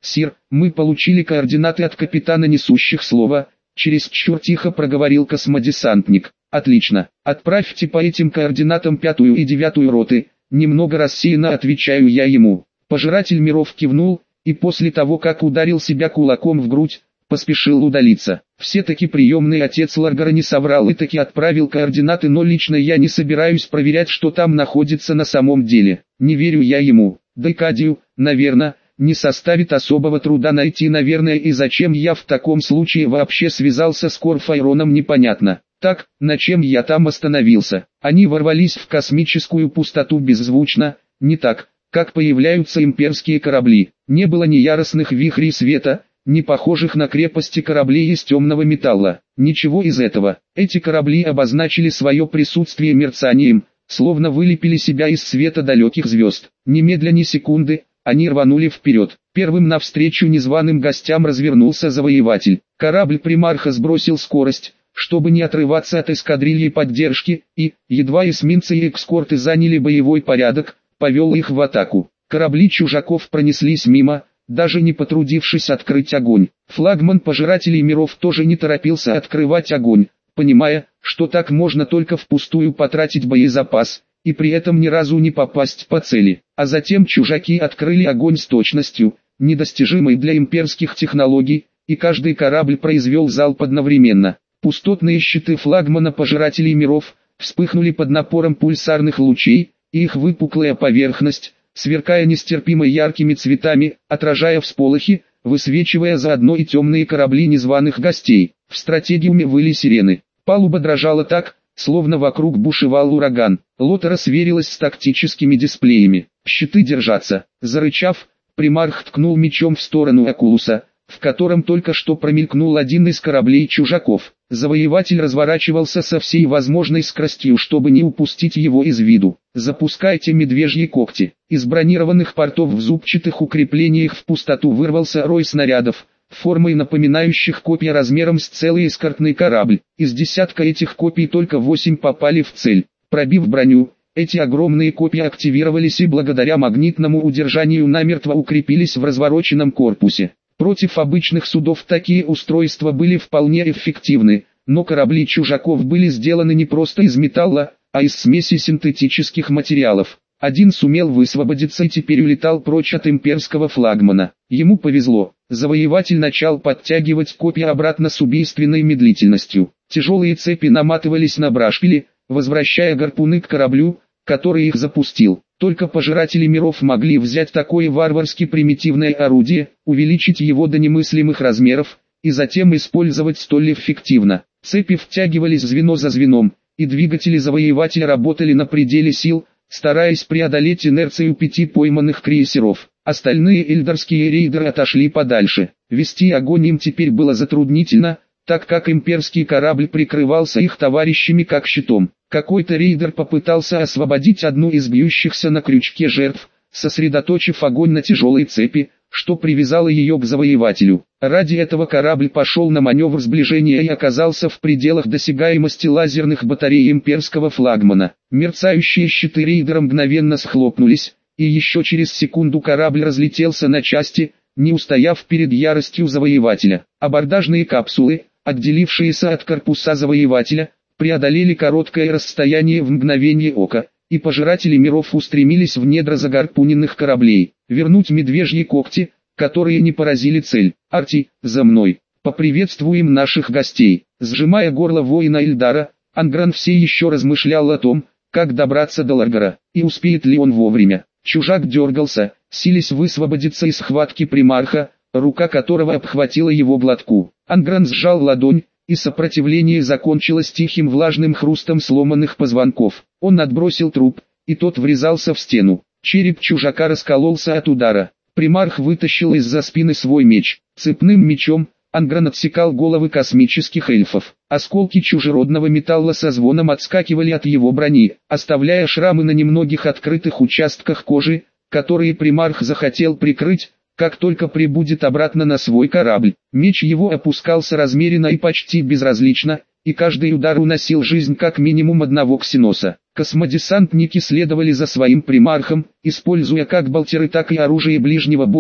«Сир, мы получили координаты от капитана несущих слова», чересчур тихо проговорил космодесантник. «Отлично, отправьте по этим координатам 5-ю и 9-ю роты», немного рассеянно отвечаю я ему. Пожиратель миров кивнул, и после того как ударил себя кулаком в грудь, поспешил удалиться. Все-таки приемный отец Ларгара не соврал и таки отправил координаты, но лично я не собираюсь проверять, что там находится на самом деле. Не верю я ему. Декадию, наверное, не составит особого труда найти, наверное, и зачем я в таком случае вообще связался с Корфайроном, непонятно. Так, на чем я там остановился? Они ворвались в космическую пустоту беззвучно, не так, как появляются имперские корабли. Не было ни яростных вихрей света, ни похожих на крепости кораблей из темного металла. Ничего из этого. Эти корабли обозначили свое присутствие мерцанием, словно вылепили себя из света далеких звезд. Немедля ни секунды, они рванули вперед. Первым навстречу незваным гостям развернулся завоеватель. Корабль примарха сбросил скорость, чтобы не отрываться от эскадрильи поддержки, и, едва эсминцы и эскорты заняли боевой порядок, повел их в атаку. Корабли чужаков пронеслись мимо, даже не потрудившись открыть огонь. Флагман пожирателей миров тоже не торопился открывать огонь, понимая, что так можно только впустую потратить боезапас, и при этом ни разу не попасть по цели. А затем чужаки открыли огонь с точностью, недостижимой для имперских технологий, и каждый корабль произвел залп одновременно. Пустотные щиты флагмана пожирателей миров вспыхнули под напором пульсарных лучей, и их выпуклая поверхность, сверкая нестерпимо яркими цветами, отражая всполохи, высвечивая заодно и темные корабли незваных гостей. В стратегиуме выли сирены. Палуба дрожала так, словно вокруг бушевал ураган. Лотера сверилась с тактическими дисплеями. «Щиты держаться!» Зарычав, примарх ткнул мечом в сторону Окулуса, в котором только что промелькнул один из кораблей чужаков. Завоеватель разворачивался со всей возможной скоростью, чтобы не упустить его из виду. «Запускайте медвежьи когти!» Из бронированных портов в зубчатых укреплениях в пустоту вырвался рой снарядов, формой напоминающих копья размером с целый эскортный корабль. Из десятка этих копий только 8 попали в цель. Пробив броню, эти огромные копья активировались и благодаря магнитному удержанию намертво укрепились в развороченном корпусе. Против обычных судов такие устройства были вполне эффективны, но корабли чужаков были сделаны не просто из металла, а из смеси синтетических материалов. Один сумел высвободиться и теперь улетал прочь от имперского флагмана. Ему повезло. Завоеватель начал подтягивать копья обратно с убийственной медлительностью. Тяжелые цепи наматывались на брашпили, возвращая гарпуны к кораблю, который их запустил. Только пожиратели миров могли взять такое варварски примитивное орудие, увеличить его до немыслимых размеров, и затем использовать столь эффективно. Цепи втягивались звено за звеном, и двигатели завоевателя работали на пределе сил, стараясь преодолеть инерцию 5 пойманных крейсеров. Остальные эльдарские рейдеры отошли подальше. Вести огонь им теперь было затруднительно, так как имперский корабль прикрывался их товарищами как щитом. Какой-то рейдер попытался освободить одну из бьющихся на крючке жертв, сосредоточив огонь на тяжелой цепи, что привязало ее к завоевателю. Ради этого корабль пошел на маневр сближения и оказался в пределах досягаемости лазерных батарей имперского флагмана. Мерцающие щиты рейдера мгновенно схлопнулись, и еще через секунду корабль разлетелся на части, не устояв перед яростью завоевателя. Абордажные капсулы, отделившиеся от корпуса завоевателя, преодолели короткое расстояние в мгновение ока, и пожиратели миров устремились в недра загарпуненных кораблей. Вернуть медвежьи когти, которые не поразили цель. «Арти, за мной! Поприветствуем наших гостей!» Сжимая горло воина Эльдара, Ангран все еще размышлял о том, как добраться до Ларгара, и успеет ли он вовремя. Чужак дергался, силясь высвободиться из схватки примарха, рука которого обхватила его глотку. Ангран сжал ладонь, и сопротивление закончилось тихим влажным хрустом сломанных позвонков. Он отбросил труп, и тот врезался в стену. Череп чужака раскололся от удара. Примарх вытащил из-за спины свой меч. Цепным мечом Ангран отсекал головы космических эльфов. Осколки чужеродного металла со звоном отскакивали от его брони, оставляя шрамы на немногих открытых участках кожи, которые примарх захотел прикрыть, как только прибудет обратно на свой корабль. Меч его опускался размеренно и почти безразлично, и каждый удар уносил жизнь как минимум одного ксеноса. Космодесантники следовали за своим примархом, используя как болтеры, так и оружие ближнего боя,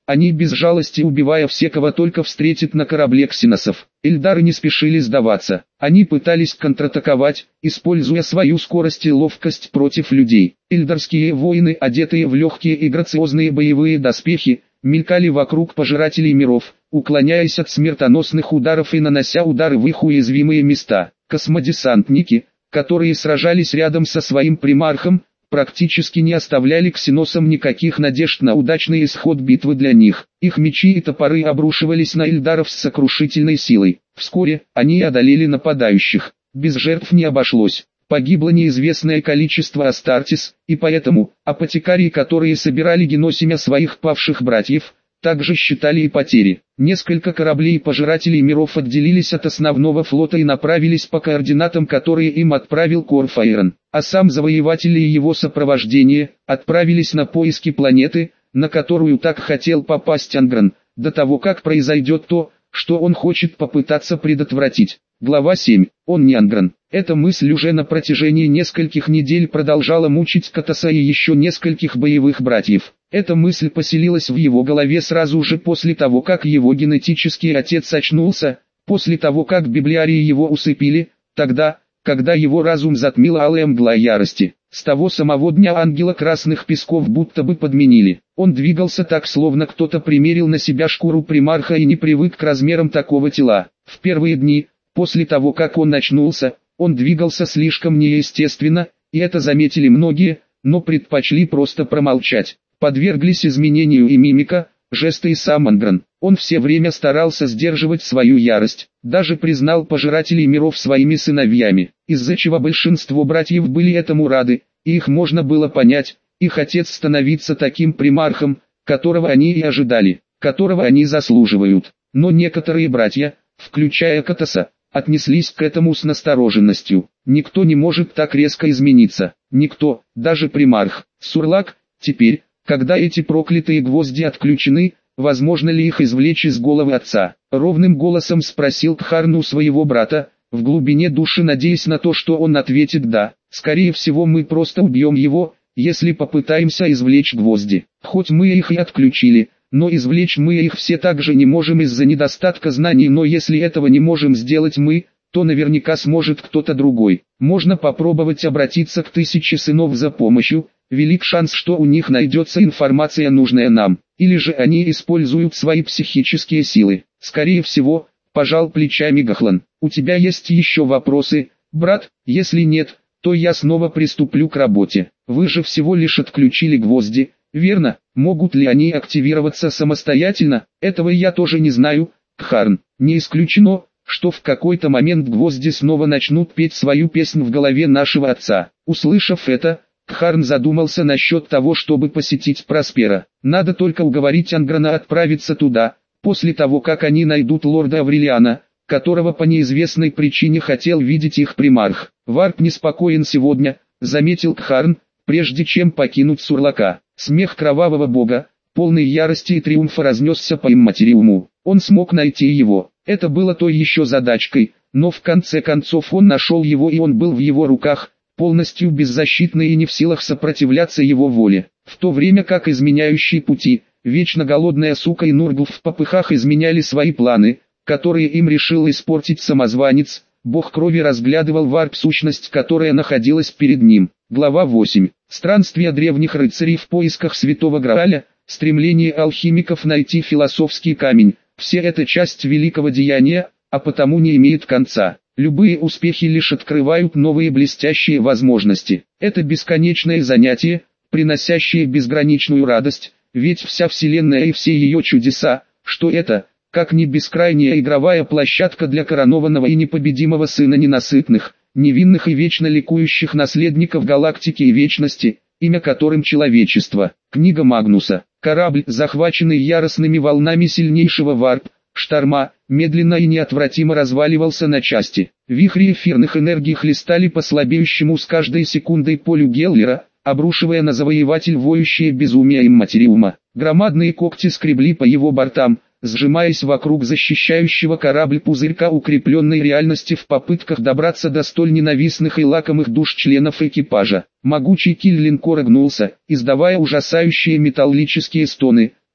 они без жалости убивая все, кого только встретят на корабле ксеносов. Эльдары не спешили сдаваться, они пытались контратаковать, используя свою скорость и ловкость против людей. Эльдарские воины, одетые в легкие и грациозные боевые доспехи, мелькали вокруг пожирателей миров, уклоняясь от смертоносных ударов и нанося удары в их уязвимые места. Космодесантники, которые сражались рядом со своим примархом, практически не оставляли ксеносам никаких надежд на удачный исход битвы для них. Их мечи и топоры обрушивались на эльдаров с сокрушительной силой. Вскоре они одолели нападающих. Без жертв не обошлось. Погибло неизвестное количество Астартес, и поэтому апотекарии, которые собирали геносемя своих павших братьев, также считали и потери. Несколько кораблей пожирателей миров отделились от основного флота и направились по координатам, которые им отправил Корфаэрон, а сам завоеватель и его сопровождение отправились на поиски планеты, на которую так хотел попасть Ангран, до того как произойдет то, что он хочет попытаться предотвратить. Глава 7. Он не Ангран. Эта мысль уже на протяжении нескольких недель продолжала мучить Катаса и еще нескольких боевых братьев. Эта мысль поселилась в его голове сразу же после того, как его генетический отец очнулся, после того, как библиарии его усыпили, тогда, когда его разум затмила алая мгла ярости. С того самого дня ангела красных песков будто бы подменили. Он двигался так, словно кто-то примерил на себя шкуру примарха и не привык к размерам такого тела. В первые дни, после того как он очнулся, он двигался слишком неестественно, и это заметили многие, но предпочли просто промолчать. Подверглись изменению и мимика, жесты и сам Ангран. Он все время старался сдерживать свою ярость, даже признал пожирателей миров своими сыновьями, из-за чего большинство братьев были этому рады, и их можно было понять. Их отец становится таким примархом, которого они и ожидали, которого они заслуживают. Но некоторые братья, включая Катаса, отнеслись к этому с настороженностью. Никто не может так резко измениться. Никто, даже примарх. Сурлак, теперь, когда эти проклятые гвозди отключены, возможно ли их извлечь из головы отца? Ровным голосом спросил Кхарн у своего брата, в глубине души надеясь на то, что он ответит «да». Скорее всего мы просто убьем его, если попытаемся извлечь гвозди. Хоть мы их и отключили, но извлечь мы их все также не можем из-за недостатка знаний, но если этого не можем сделать мы, то наверняка сможет кто-то другой. Можно попробовать обратиться к 1000 сынов за помощью, велик шанс, что у них найдется информация, нужная нам, или же они используют свои психические силы. Скорее всего, пожал плечами Гахлан. У тебя есть еще вопросы, брат? Если нет, то я снова приступлю к работе. Вы же всего лишь отключили гвозди, верно? Могут ли они активироваться самостоятельно? Этого я тоже не знаю, Кхарн. Не исключено, что в какой-то момент гвозди снова начнут петь свою песнь в голове нашего отца. Услышав это, Кхарн задумался насчет того, чтобы посетить Проспера. Надо только уговорить Анграна отправиться туда, после того как они найдут лорда Аврелиана, которого по неизвестной причине хотел видеть их примарх. Варп неспокоен сегодня, заметил Кхарн, прежде чем покинуть Сурлака. Смех кровавого бога, полный ярости и триумфа, разнесся по имматериуму. Он смог найти его. Это было той еще задачкой, но в конце концов он нашел его, и он был в его руках, полностью беззащитный и не в силах сопротивляться его воле. В то время как изменяющие пути, вечно голодная сука и Нургл в попыхах изменяли свои планы, которые им решил испортить самозванец, бог крови разглядывал варп-сущность, которая находилась перед ним. Глава 8. Странствия древних рыцарей в поисках святого Грааля, стремление алхимиков найти философский камень, все это часть великого деяния, а потому не имеет конца. Любые успехи лишь открывают новые блестящие возможности. Это бесконечное занятие, приносящее безграничную радость, ведь вся вселенная и все ее чудеса, что это, как не бескрайняя игровая площадка для коронованного и непобедимого сына ненасытных, невинных и вечно ликующих наследников галактики и вечности, имя которым человечество. Книга Магнуса. Корабль, захваченный яростными волнами сильнейшего варп-шторма, медленно и неотвратимо разваливался на части. Вихри эфирных энергий хлестали по слабеющему с каждой секундой полю Геллера, обрушивая на завоеватель воющее безумие имматериума. Громадные когти скребли по его бортам, сжимаясь вокруг защищающего корабль пузырька укрепленной реальности в попытках добраться до столь ненавистных и лакомых душ членов экипажа. Могучий киль линкора гнулся, издавая ужасающие металлические стоны,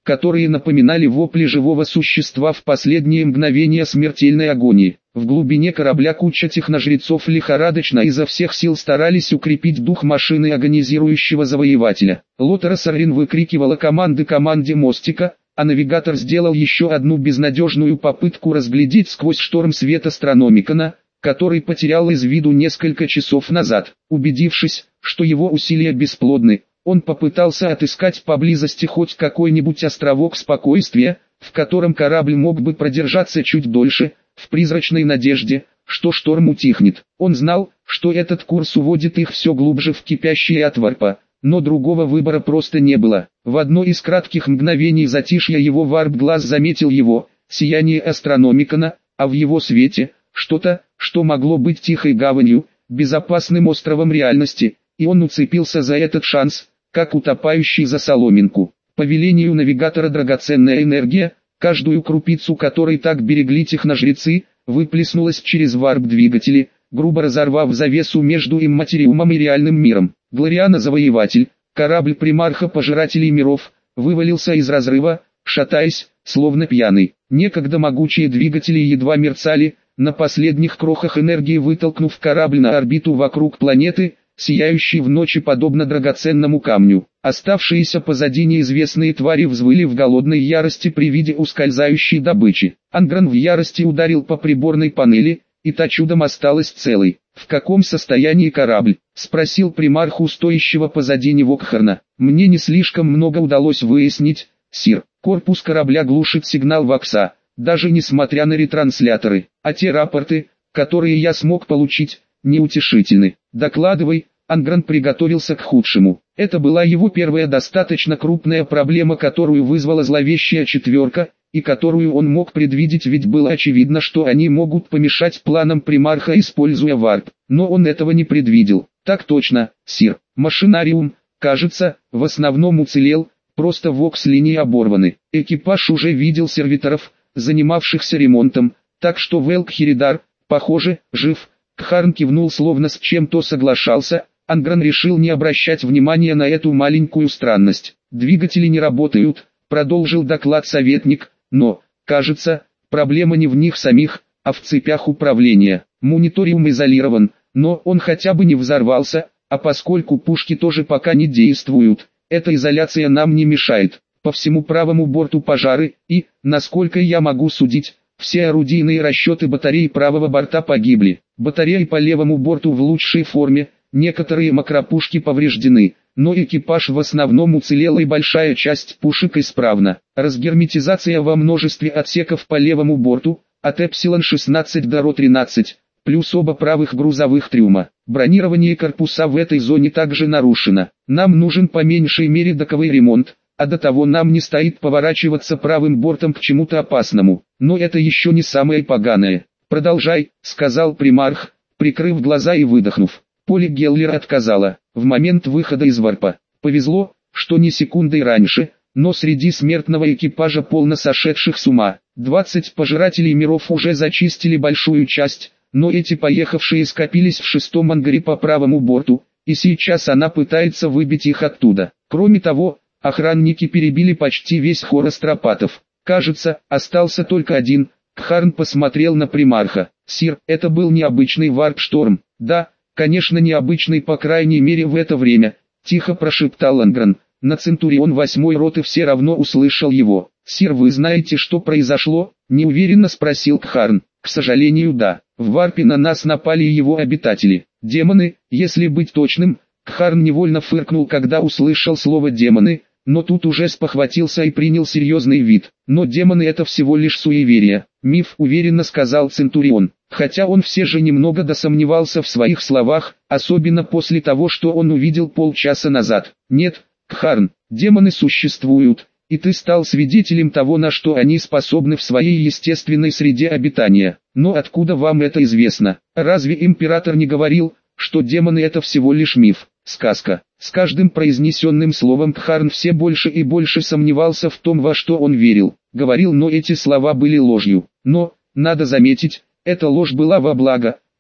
которые напоминали вопли живого существа в последние мгновения смертельной агонии. В глубине корабля куча техножрецов лихорадочно изо всех сил старались укрепить дух машины агонизирующего завоевателя. Лотера Саррин выкрикивала команды команде мостика, а навигатор сделал еще одну безнадежную попытку разглядеть сквозь шторм свет астрономикона, который потерял из виду несколько часов назад. Убедившись, что его усилия бесплодны, он попытался отыскать поблизости хоть какой-нибудь островок спокойствия, в котором корабль мог бы продержаться чуть дольше, в призрачной надежде, что шторм утихнет. Он знал, что этот курс уводит их все глубже в кипящие от варпа, но другого выбора просто не было. В одно из кратких мгновений затишья его варп-глаз заметил его, сияние астрономикона, а в его свете, что-то, что могло быть тихой гаванью, безопасным островом реальности, и он уцепился за этот шанс, как утопающий за соломинку. По велению навигатора драгоценная энергия, каждую крупицу которой так берегли техножрецы, выплеснулась через варп-двигатели, грубо разорвав завесу между имматериумом и реальным миром. Глориана-завоеватель, корабль примарха пожирателей миров, вывалился из разрыва, шатаясь, словно пьяный. Некогда могучие двигатели едва мерцали, на последних крохах энергии вытолкнув корабль на орбиту вокруг планеты, сияющий в ночи подобно драгоценному камню. Оставшиеся позади неизвестные твари взвыли в голодной ярости при виде ускользающей добычи. Ангран в ярости ударил по приборной панели, и та чудом осталась целой. «В каком состоянии корабль?» — спросил примарх у стоящего позади него Кхарна. «Мне не слишком много удалось выяснить, сир. Корпус корабля глушит сигнал Вакса, даже несмотря на ретрансляторы, а те рапорты, которые я смог получить, неутешительны. Докладывай». Ангран приготовился к худшему. Это была его первая достаточно крупная проблема, которую вызвала зловещая четверка, и которую он мог предвидеть, ведь было очевидно, что они могут помешать планам примарха, используя варп. Но он этого не предвидел. «Так точно, сир. Машинариум, кажется, в основном уцелел, просто вокс-линии оборваны. Экипаж уже видел сервиторов, занимавшихся ремонтом, так что Велк-Хиридар, похоже, жив». Кхарн кивнул, словно с чем-то соглашался. Ангран решил не обращать внимания на эту маленькую странность. «Двигатели не работают», — продолжил доклад советник, «но, кажется, проблема не в них самих, а в цепях управления. Мониториум изолирован, но он хотя бы не взорвался, а поскольку пушки тоже пока не действуют, эта изоляция нам не мешает. По всему правому борту пожары, и, насколько я могу судить, все орудийные расчеты батареи правого борта погибли. Батареи по левому борту в лучшей форме, некоторые макропушки повреждены, но экипаж в основном уцелел и большая часть пушек исправна. Разгерметизация во множестве отсеков по левому борту, от Эпсилон-16 до Ро-13, плюс оба правых грузовых трюма. Бронирование корпуса в этой зоне также нарушено. Нам нужен по меньшей мере доковый ремонт, а до того нам не стоит поворачиваться правым бортом к чему-то опасному. Но это еще не самое поганое. «Продолжай», — сказал примарх, прикрыв глаза и выдохнув. Поле Геллера отказала. В момент выхода из варпа. Повезло, что не секундой раньше, но среди смертного экипажа полно сошедших с ума. 20 пожирателей миров уже зачистили большую часть, но эти поехавшие скопились в шестом ангаре по правому борту, и сейчас она пытается выбить их оттуда. Кроме того, охранники перебили почти весь хор астропатов. Кажется, остался только один. Кхарн посмотрел на примарха. «Сир, это был необычный варп-шторм». «Да, конечно необычный, по крайней мере в это время», — тихо прошептал Ангран. На Центурион 8-й роты все равно услышал его. «Сир, вы знаете, что произошло?» — неуверенно спросил Кхарн. «К сожалению, да. В варпе на нас напали его обитатели. Демоны, если быть точным». Кхарн невольно фыркнул, когда услышал слово «демоны», но тут уже спохватился и принял серьезный вид. «Но демоны — это всего лишь суеверие. Миф», — уверенно сказал Центурион. Хотя он все же немного досомневался в своих словах, особенно после того, что он увидел полчаса назад. «Нет, Кхарн, демоны существуют, и ты стал свидетелем того, на что они способны в своей естественной среде обитания. Но откуда вам это известно? Разве император не говорил, что демоны — это всего лишь миф, сказка?» С каждым произнесенным словом Кхарн все больше и больше сомневался в том, во что он верил. Говорил, но эти слова были ложью. Но, надо заметить, эта ложь была во благо,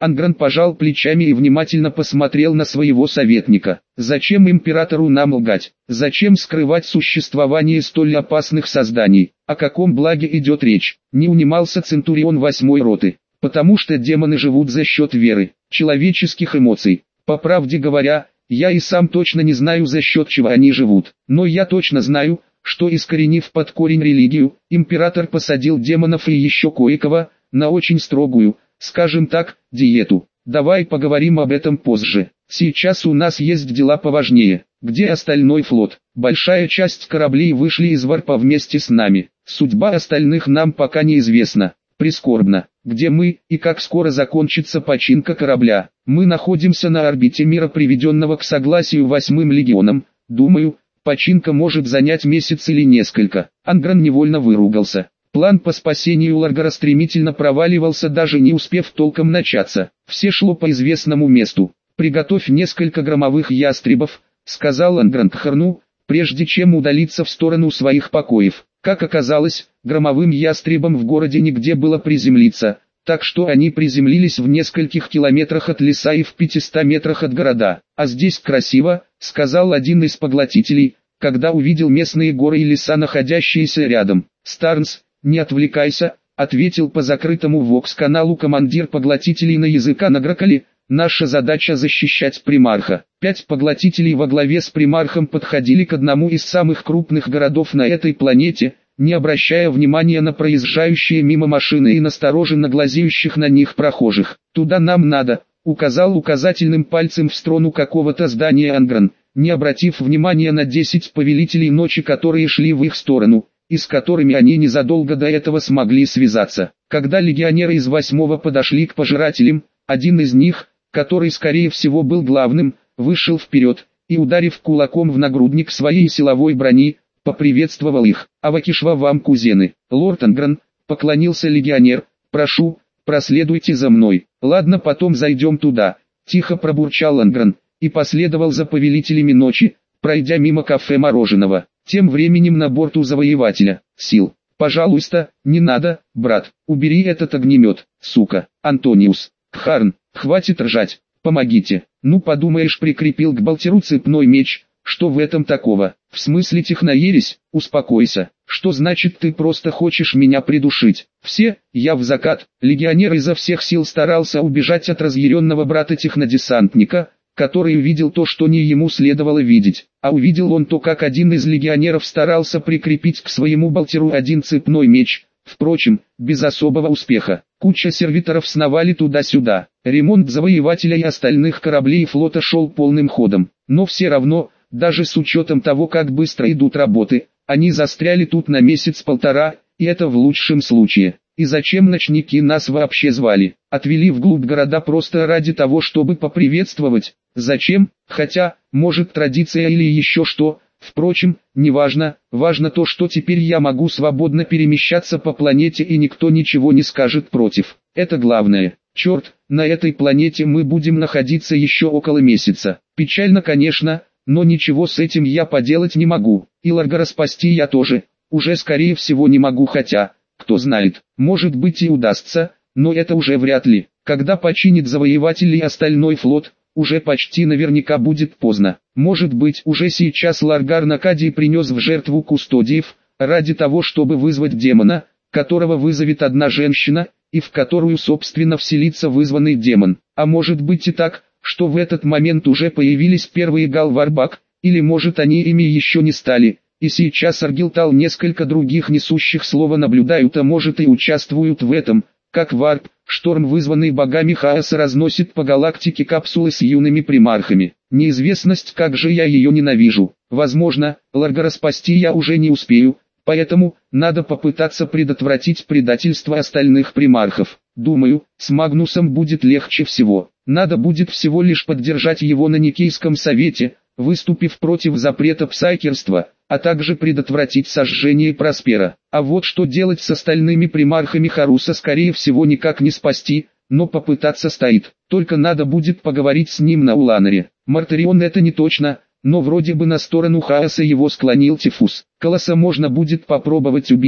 Ангран пожал плечами и внимательно посмотрел на своего советника. Зачем императору нам лгать? Зачем скрывать существование столь опасных созданий? О каком благе идет речь? Не унимался Центурион 8-й роты. Потому что демоны живут за счет веры, человеческих эмоций. По правде говоря, я и сам точно не знаю, за счет чего они живут. Но я точно знаю, что, искоренив под корень религию, император посадил демонов и еще кое-кого на очень строгую, скажем так, диету. Давай поговорим об этом позже. Сейчас у нас есть дела поважнее. Где остальной флот? Большая часть кораблей вышли из варпа вместе с нами. Судьба остальных нам пока неизвестна. Прискорбно. Где мы, и как скоро закончится починка корабля? Мы находимся на орбите мира, приведенного к согласию 8-м легионом. Думаю, починка может занять месяц или несколько. Ангран невольно выругался. План по спасению Ларгара стремительно проваливался, даже не успев толком начаться. Все шло по известному месту. «Приготовь несколько громовых ястребов», — сказал Ангран Тхарну, прежде чем удалиться в сторону своих покоев. Как оказалось, громовым ястребам в городе нигде было приземлиться, так что они приземлились в нескольких километрах от леса и в 500 метрах от города. «А здесь красиво», — сказал один из поглотителей, когда увидел местные горы и леса, находящиеся рядом. «Старнс, не отвлекайся», — ответил по закрытому вокс-каналу командир поглотителей на языка Награкали. «Наша задача защищать примарха». 5 поглотителей во главе с примархом подходили к одному из самых крупных городов на этой планете, не обращая внимания на проезжающие мимо машины и настороженно глазеющих на них прохожих. «Туда нам надо», — указал указательным пальцем в сторону какого-то здания Ангран, не обратив внимания на 10 повелителей ночи, которые шли в их сторону, и с которыми они незадолго до этого смогли связаться. Когда легионеры из 8-го подошли к пожирателям, один из них, который скорее всего был главным, вышел вперед и, ударив кулаком в нагрудник своей силовой брони, поприветствовал их. «Авакишва вам, кузены!» «Лорд Ангран», — поклонился легионер, — «прошу, проследуйте за мной». «Ладно, потом зайдем туда», — тихо пробурчал Ангран, и последовал за повелителями ночи, пройдя мимо кафе мороженого. Тем временем на борту завоевателя. «Сил, пожалуйста, не надо, брат, убери этот огнемет, сука». «Антониус, Тхарн, хватит ржать, помогите». «Ну подумаешь, прикрепил к болтеру цепной меч, что в этом такого?» «В смысле техноересь? Успокойся. Что значит ты просто хочешь меня придушить?» «Все, я в закат». Легионер изо всех сил старался убежать от разъяренного брата технодесантника, который увидел то, что не ему следовало видеть. А увидел он то, как один из легионеров старался прикрепить к своему болтеру один цепной меч, впрочем, без особого успеха. Куча сервиторов сновали туда-сюда. Ремонт завоевателя и остальных кораблей флота шел полным ходом. Но все равно, даже с учетом того, как быстро идут работы, они застряли тут на месяц-полтора, и это в лучшем случае. И зачем ночники нас вообще звали? Отвели вглубь города просто ради того, чтобы поприветствовать? Зачем? Хотя, может, традиция или еще что. Впрочем, неважно, важно то, что теперь я могу свободно перемещаться по планете и никто ничего не скажет против. Это главное. Черт, на этой планете мы будем находиться еще около месяца. Печально, конечно, но ничего с этим я поделать не могу. И Ларгара спасти я тоже, уже скорее всего не могу, хотя, кто знает, может быть и удастся, но это уже вряд ли. Когда починит завоеватель и остальной флот, уже почти наверняка будет поздно. Может быть, уже сейчас Ларгар Накадий принес в жертву кустодиев, ради того, чтобы вызвать демона, которого вызовет одна женщина, и в которую собственно вселится вызванный демон. А может быть и так, что в этот момент уже появились первые Галварбак, или может они ими еще не стали, и сейчас Аргилтал несколько других несущих слова наблюдают, а может и участвуют в этом, как варп, шторм, вызванный богами хаоса, разносит по галактике капсулы с юными примархами. Неизвестность, как же я ее ненавижу. Возможно, Ларгара спасти я уже не успею, поэтому надо попытаться предотвратить предательство остальных примархов. Думаю, с Магнусом будет легче всего. Надо будет всего лишь поддержать его на Никейском совете, выступив против запрета псайкерства, а также предотвратить сожжение Проспера. А вот что делать с остальными примархами Харуса, скорее всего никак не спасти, но попытаться стоит. Только надо будет поговорить с ним на Уланаре. Мартарион это не точно, но вроде бы на сторону хаоса его склонил Тифус. Колосса можно будет попробовать убить,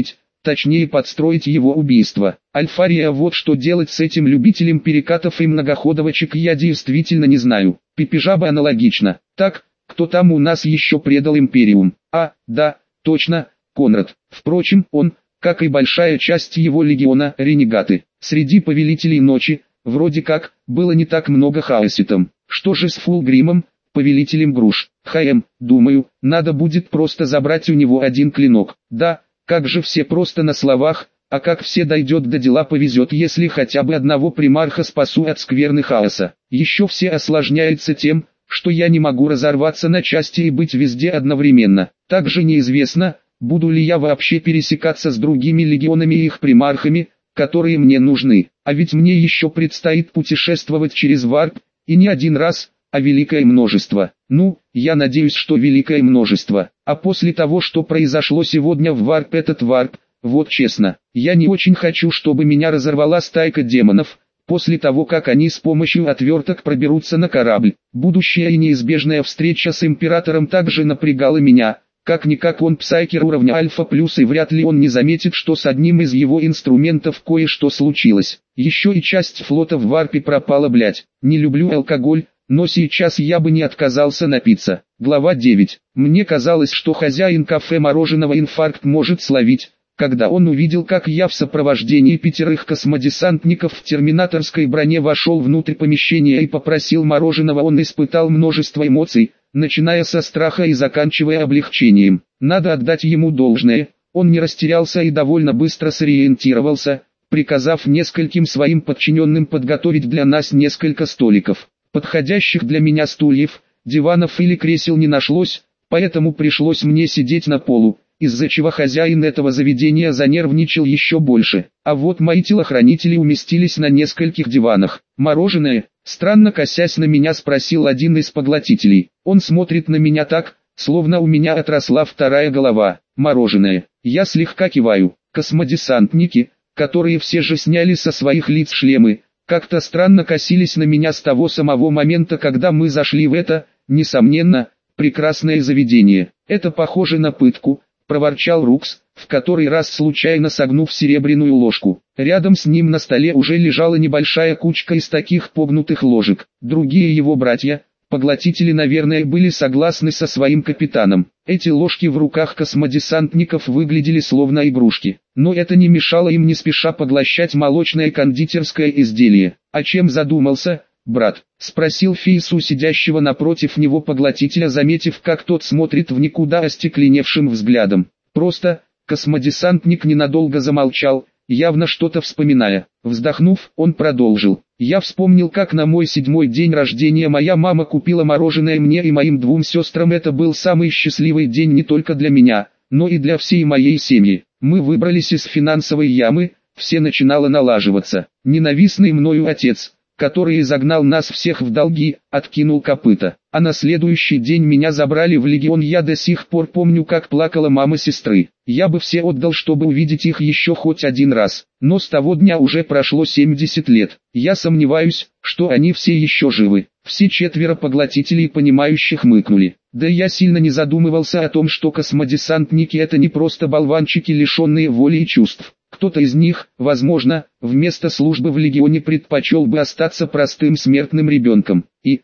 точнее подстроить его убийство. Альфария, вот что делать с этим любителем перекатов и многоходовочек я действительно не знаю. Пипижаба аналогично. Так, кто там у нас еще предал Империум? Да, точно, Конрад. Впрочем, он, как и большая часть его легиона, ренегаты. Среди повелителей ночи, вроде как, было не так много хаоситом. Что же с Фулгримом, повелителем груш? Думаю, надо будет просто забрать у него один клинок. Да, как же все просто на словах, а как все дойдет до дела повезет, если хотя бы одного примарха спасу от скверны хаоса. Еще все осложняется тем, что я не могу разорваться на части и быть везде одновременно. Также неизвестно, буду ли я вообще пересекаться с другими легионами и их примархами, которые мне нужны. А ведь мне еще предстоит путешествовать через варп, и не один раз, а великое множество. Ну, я надеюсь, что великое множество. А после того, что произошло сегодня в варп, этот варп, вот честно, я не очень хочу, чтобы меня разорвала стайка демонов, после того, как они с помощью отверток проберутся на корабль. Будущая и неизбежная встреча с Императором также напрягала меня. Как-никак он псайкер уровня Альфа+, и вряд ли он не заметит, что с одним из его инструментов кое-что случилось. Еще и часть флота в варпе пропала, блять. Не люблю алкоголь, но сейчас я бы не отказался напиться. Глава 9. Мне казалось, что хозяин кафе мороженого инфаркт может словить, когда он увидел, как я в сопровождении 5 космодесантников в терминаторской броне вошел внутрь помещения и попросил мороженого. Он испытал множество эмоций, начиная со страха и заканчивая облегчением. Надо отдать ему должное, он не растерялся и довольно быстро сориентировался, приказав нескольким своим подчиненным подготовить для нас несколько столиков. Подходящих для меня стульев, диванов или кресел не нашлось, поэтому пришлось мне сидеть на полу, из-за чего хозяин этого заведения занервничал еще больше. А вот мои телохранители уместились на нескольких диванах. «Мороженое?» — странно косясь на меня спросил один из поглотителей. Он смотрит на меня так, словно у меня отросла вторая голова. «Мороженое». Я слегка киваю. Космодесантники, которые все же сняли со своих лиц шлемы, как-то странно косились на меня с того самого момента, когда мы зашли в это, несомненно, прекрасное заведение. «Это похоже на пытку», — проворчал Рукс, в который раз случайно согнув серебряную ложку. Рядом с ним на столе уже лежала небольшая кучка из таких погнутых ложек. Другие его братья, поглотители, наверное, были согласны со своим капитаном. Эти ложки в руках космодесантников выглядели словно игрушки. Но это не мешало им не спеша поглощать молочное кондитерское изделие. «О чем задумался, брат?» — спросил Фейсу сидящего напротив него поглотителя, заметив, как тот смотрит в никуда остекленевшим взглядом. «Просто...» — космодесантник ненадолго замолчал, явно что-то вспоминая. Вздохнув, он продолжил. «Я вспомнил, как на мой 7-й день рождения моя мама купила мороженое мне и моим 2 сестрам. Это был самый счастливый день не только для меня, но и для всей моей семьи. Мы выбрались из финансовой ямы, все начинало налаживаться. Ненавистный мною отец, который изогнал нас всех в долги, откинул копыта. А на следующий день меня забрали в легион. Я до сих пор помню, как плакала мама сестры. Я бы все отдал, чтобы увидеть их еще хоть один раз. Но с того дня уже прошло 70 лет. Я сомневаюсь, что они все еще живы». Все 4 поглотителей понимающих мыкнули. Да я сильно не задумывался о том, что космодесантники — это не просто болванчики, лишенные воли и чувств. Кто-то из них, возможно, вместо службы в легионе предпочел бы остаться простым смертным ребенком. И,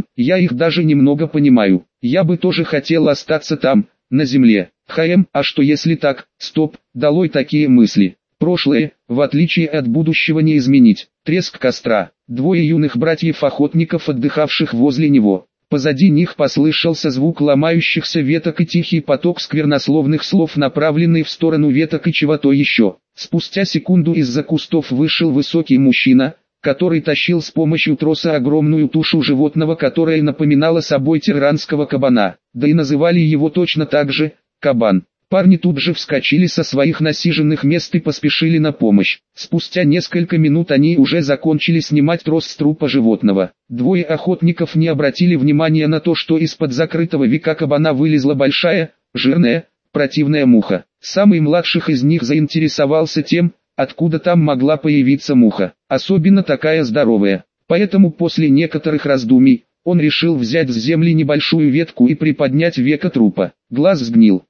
я их даже немного понимаю. Я бы тоже хотел остаться там, на земле. А что если так? Стоп, долой такие мысли. Прошлое, в отличие от будущего, не изменить. Треск костра. 2 юных братьев-охотников, отдыхавших возле него. Позади них послышался звук ломающихся веток и тихий поток сквернословных слов, направленный в сторону веток и чего-то еще. Спустя секунду из-за кустов вышел высокий мужчина, который тащил с помощью троса огромную тушу животного, которая напоминала собой тиранского кабана. Да и называли его точно так же – кабан. Парни тут же вскочили со своих насиженных мест и поспешили на помощь. Спустя несколько минут они уже закончили снимать трос с трупа животного. 2 охотников не обратили внимания на то, что из-под закрытого века кабана вылезла большая, жирная, противная муха. Самый младших из них заинтересовался тем, откуда там могла появиться муха, особенно такая здоровая. Поэтому после некоторых раздумий, он решил взять с земли небольшую ветку и приподнять веко трупа. Глаз сгнил.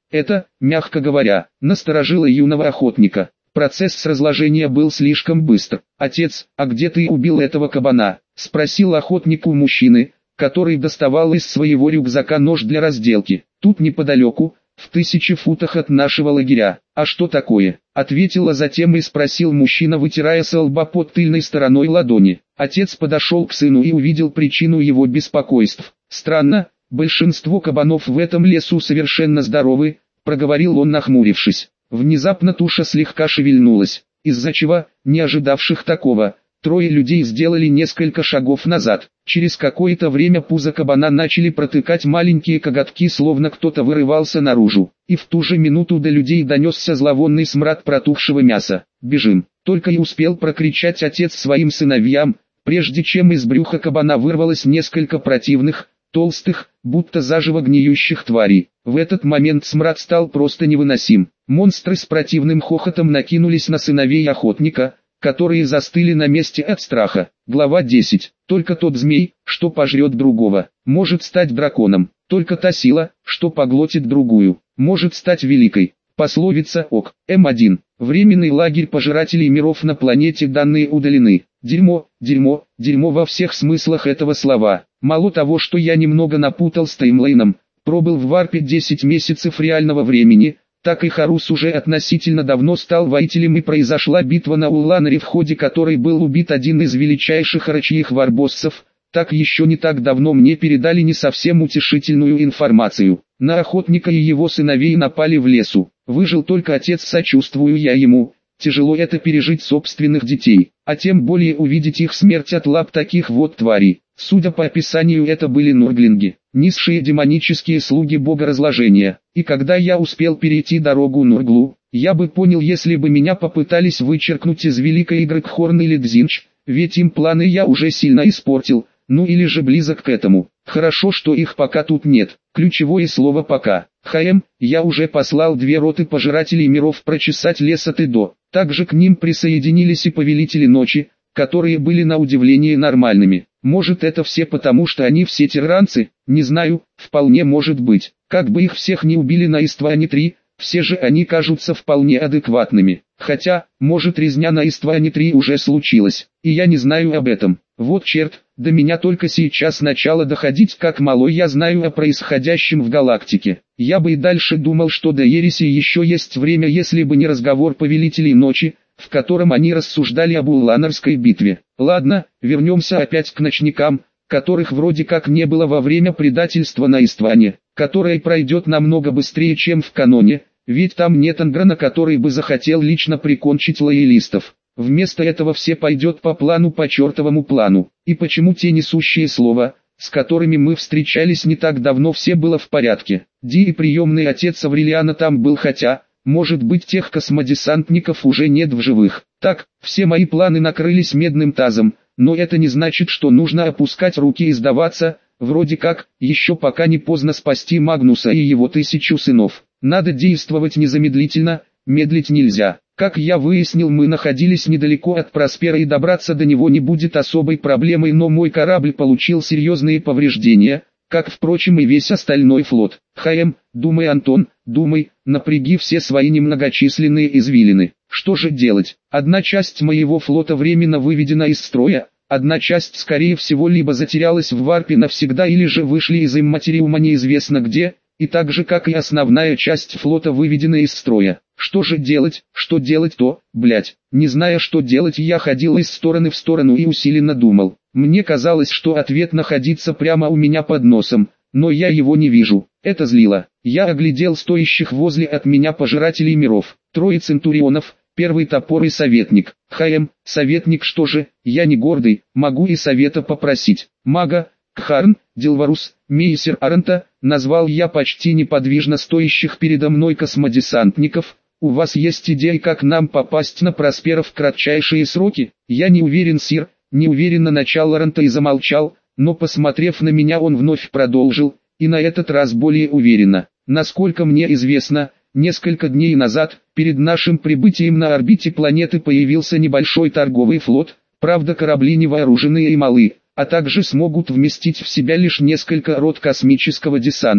Это, мягко говоря, насторожило юного охотника. Процесс разложения был слишком быстр. «Отец, а где ты убил этого кабана?» – спросил охотник у мужчины, который доставал из своего рюкзака нож для разделки. «Тут неподалеку, в 1000 футах от нашего лагеря». «А что такое?» – ответила затем и спросил мужчина, вытирая со лба под тыльной стороной ладони. Отец подошел к сыну и увидел причину его беспокойств. «Странно, большинство кабанов в этом лесу совершенно здоровы», – проговорил он, нахмурившись. Внезапно туша слегка шевельнулась, из-за чего, не ожидавших такого, трое людей сделали несколько шагов назад. Через какое-то время пузо кабана начали протыкать маленькие коготки, словно кто-то вырывался наружу. И в ту же минуту до людей донесся зловонный смрад протухшего мяса. «Бежим!» — только и успел прокричать отец своим сыновьям, прежде чем из брюха кабана вырвалось несколько противных, толстых, будто заживо гниющих тварей. В этот момент смрад стал просто невыносим. Монстры с противным хохотом накинулись на сыновей охотника, которые застыли на месте от страха. Глава 10. Только тот змей, что пожрет другого, может стать драконом. Только та сила, что поглотит другую, может стать великой. Пословица ОК. М1. Временный лагерь пожирателей миров на планете, данные удалены. Дерьмо, дерьмо, дерьмо во всех смыслах этого слова. Мало того, что я немного напутал с таймлайном, пробыл в варпе 10 месяцев реального времени, так и Харус уже относительно давно стал воителем, и произошла битва на Улланаре, в ходе которой был убит один из величайших рачьих варбоссов. Так еще не так давно мне передали не совсем утешительную информацию. На охотника и его сыновей напали в лесу. Выжил только отец, сочувствую я ему. Тяжело это пережить собственных детей, а тем более увидеть их смерть от лап таких вот тварей. Судя по описанию, это были нурглинги, низшие демонические слуги бога разложения. И когда я успел перейти дорогу Нурглу, я бы понял, если бы меня попытались вычеркнуть из великой игры Кхорн или Дзинч, ведь им планы я уже сильно испортил, ну или же близок к этому. Хорошо, что их пока тут нет. Ключевое слово «пока». Я уже послал 2 роты пожирателей миров прочесать лес от и до. Также к ним присоединились и повелители ночи, которые были на удивление нормальными. Может, это все потому, что они все тиранцы? Не знаю, вполне может быть. Как бы их всех не убили на Истване-3, все же они кажутся вполне адекватными. Хотя, может, резня на Истване-3 уже случилась, и я не знаю об этом. Вот черт, до меня только сейчас начало доходить, как мало я знаю о происходящем в галактике. Я бы и дальше думал, что до ереси еще есть время, если бы не разговор повелителей ночи, в котором они рассуждали об Улланарской битве. Ладно, вернемся опять к ночникам, которых вроде как не было во время предательства на Истване, которое пройдет намного быстрее, чем в каноне, ведь там нет Анграна, который бы захотел лично прикончить лоялистов. Вместо этого все пойдет по плану, по чертовому плану. И почему те несущие слова, с которыми мы встречались не так давно, все было в порядке? Ди и приемный отец Аврелиана там был, хотя, может быть, тех космодесантников уже нет в живых. Так, все мои планы накрылись медным тазом, но это не значит, что нужно опускать руки и сдаваться. Вроде как, еще пока не поздно спасти Магнуса и его 1000 сынов. Надо действовать незамедлительно, медлить нельзя. Как я выяснил, мы находились недалеко от Проспера, и добраться до него не будет особой проблемой, но мой корабль получил серьезные повреждения, как, впрочем, и весь остальной флот. Думай, Антон, думай, напряги все свои немногочисленные извилины. Что же делать? Одна часть моего флота временно выведена из строя, одна часть, скорее всего, либо затерялась в варпе навсегда, или же вышли из имматериума неизвестно где, и так же, как и основная часть флота, выведена из строя. Что же делать? Что делать-то, блять? Не зная, что делать, я ходил из стороны в сторону и усиленно думал. Мне казалось, что ответ находится прямо у меня под носом, но я его не вижу. Это злило. Я оглядел стоящих возле от меня пожирателей миров. 3 центурионов, 1 топор и советник. Советник, что же, я не гордый, могу и совета попросить. Мага, Кхарн, Дилварус, Мейсер Аранта, назвал я почти неподвижно стоящих передо мной космодесантников. У вас есть идеи, как нам попасть на Проспера в кратчайшие сроки? Я не уверен, сир, неуверенно начал Аранта и замолчал, но, посмотрев на меня, он вновь продолжил, и на этот раз более уверенно. Насколько мне известно, несколько дней назад, перед нашим прибытием на орбите планеты, появился небольшой торговый флот, правда, корабли невооруженные и малы, а также смогут вместить в себя лишь несколько рот космического десанта.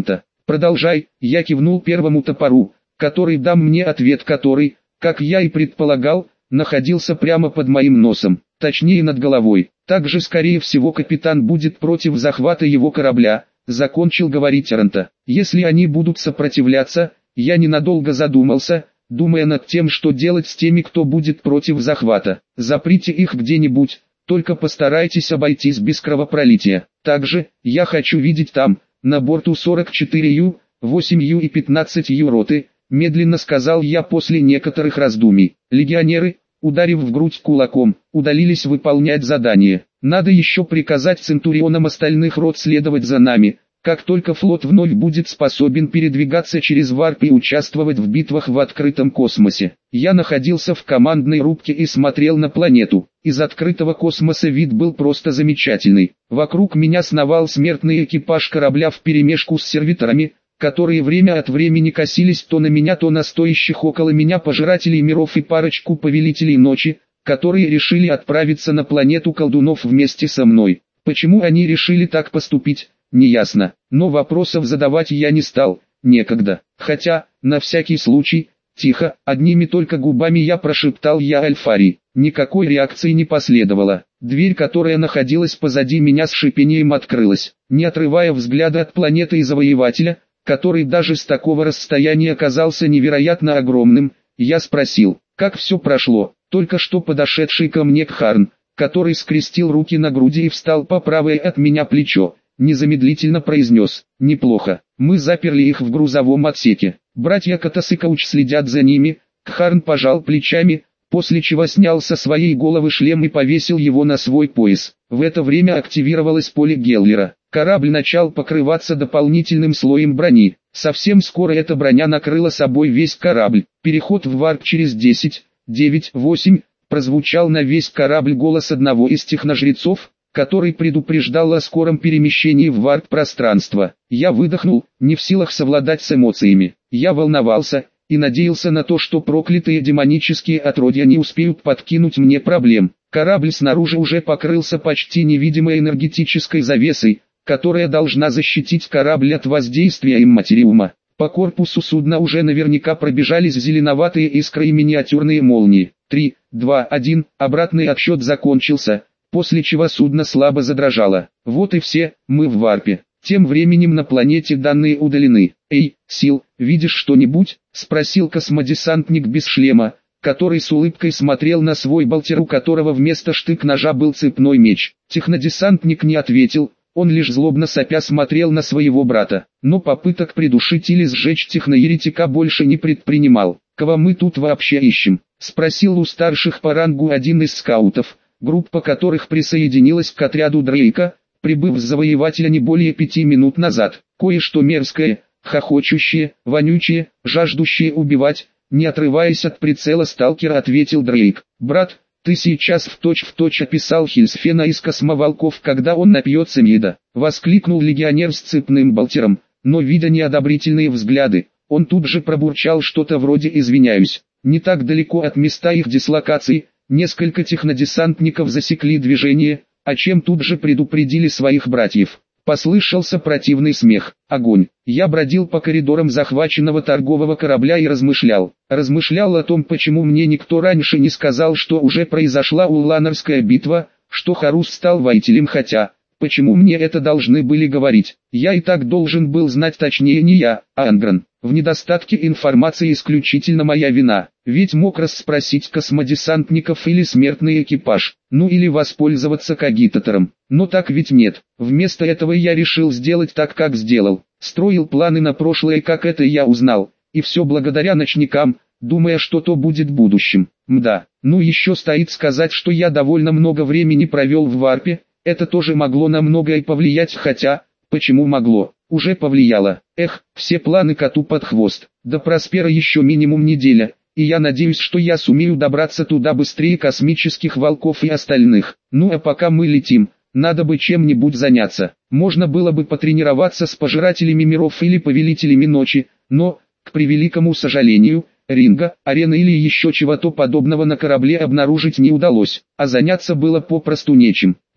Продолжай, я кивнул первому топору, который дам мне ответ, который, как я и предполагал, находился прямо под моим носом, точнее над головой. Также скорее всего капитан будет против захвата его корабля, закончил говорить Ранта. Если они будут сопротивляться, я ненадолго задумался, думая над тем, что делать с теми, кто будет против захвата. Заприте их где-нибудь, только постарайтесь обойтись без кровопролития. Также, я хочу видеть там, на борту 44Ю, 8Ю и 15Ю роты, медленно сказал я после некоторых раздумий. Легионеры, ударив в грудь кулаком, удалились выполнять задание. Надо еще приказать центурионам остальных рот следовать за нами, как только флот вновь будет способен передвигаться через варп и участвовать в битвах в открытом космосе. Я находился в командной рубке и смотрел на планету. Из открытого космоса вид был просто замечательный. Вокруг меня сновал смертный экипаж корабля вперемешку с сервиторами, которые время от времени косились то на меня, то на стоящих около меня пожирателей миров и парочку повелителей ночи, которые решили отправиться на планету колдунов вместе со мной. Почему они решили так поступить, неясно, но вопросов задавать я не стал, некогда. Хотя, на всякий случай, тихо, одними только губами я прошептал я Альфари. Никакой реакции не последовало. Дверь, которая находилась позади меня, с шипением открылась. Не отрывая взгляда от планеты и завоевателя, который даже с такого расстояния оказался невероятно огромным, я спросил, как все прошло. Только что подошедший ко мне Кхарн, который скрестил руки на груди и встал по правое от меня плечо, незамедлительно произнес: «Неплохо, мы заперли их в грузовом отсеке. Братья Катасыкауч следят за ними». Кхарн пожал плечами, после чего снял со своей головы шлем и повесил его на свой пояс. В это время активировалось поле Геллера. Корабль начал покрываться дополнительным слоем брони. Совсем скоро эта броня накрыла собой весь корабль. Переход в варп через 10, 9, 8, прозвучал на весь корабль голос одного из техножрецов, который предупреждал о скором перемещении в варп-пространство. Я выдохнул, не в силах совладать с эмоциями. Я волновался и надеялся на то, что проклятые демонические отродья не успеют подкинуть мне проблем. Корабль снаружи уже покрылся почти невидимой энергетической завесой, которая должна защитить корабль от воздействия имматериума. По корпусу судна уже наверняка пробежались зеленоватые искры и миниатюрные молнии. 3, 2, 1, обратный отсчет закончился, после чего судно слабо задрожало. Вот и все, мы в варпе. Тем временем на планете данные удалены. «Эй, Сил, видишь что-нибудь?» — спросил космодесантник без шлема, который с улыбкой смотрел на свой болтер, у которого вместо штык-ножа был цепной меч. Технодесантник не ответил, он лишь злобно сопя смотрел на своего брата, но попыток придушить или сжечь техноеретика больше не предпринимал. «Кого мы тут вообще ищем?» — спросил у старших по рангу один из скаутов, группа которых присоединилась к отряду Дрейка, прибыв с завоевателя не более 5 минут назад. «Кое-что мерзкое, хохочущее, вонючее, жаждущее убивать», не отрываясь от прицела сталкера, ответил Дрейк. «Брат, ты сейчас в точь описал Хильсфена из Космоволков, когда он напьется меда», воскликнул легионер с цепным болтером, но видя неодобрительные взгляды, он тут же пробурчал что-то вроде «извиняюсь». Не так далеко от места их дислокации, несколько технодесантников засекли движение, о чем тут же предупредили своих братьев. Послышался противный смех. Огонь. Я бродил по коридорам захваченного торгового корабля и размышлял. Размышлял о том, почему мне никто раньше не сказал, что уже произошла Улланарская битва, что Харус стал воителем, хотя, почему мне это должны были говорить? Я и так должен был знать, точнее не я, а Ангран. В недостатке информации исключительно моя вина, ведь мог расспросить космодесантников или смертный экипаж, ну или воспользоваться когитатором, но так ведь нет. Вместо этого я решил сделать так, как сделал, строил планы на прошлое, как это я узнал, и все благодаря ночникам, думая, что то будет будущим. Мда, ну еще стоит сказать, что я довольно много времени провел в варпе, это тоже могло на многое повлиять, хотя, почему могло? Уже повлияло. Эх, все планы коту под хвост. До Проспера еще минимум неделя, и я надеюсь, что я сумею добраться туда быстрее космических волков и остальных. Ну а пока мы летим, надо бы чем-нибудь заняться. Можно было бы потренироваться с пожирателями миров или повелителями ночи, но, к превеликому сожалению, ринга, арены или еще чего-то подобного на корабле обнаружить не удалось, а заняться было попросту нечем. Ну,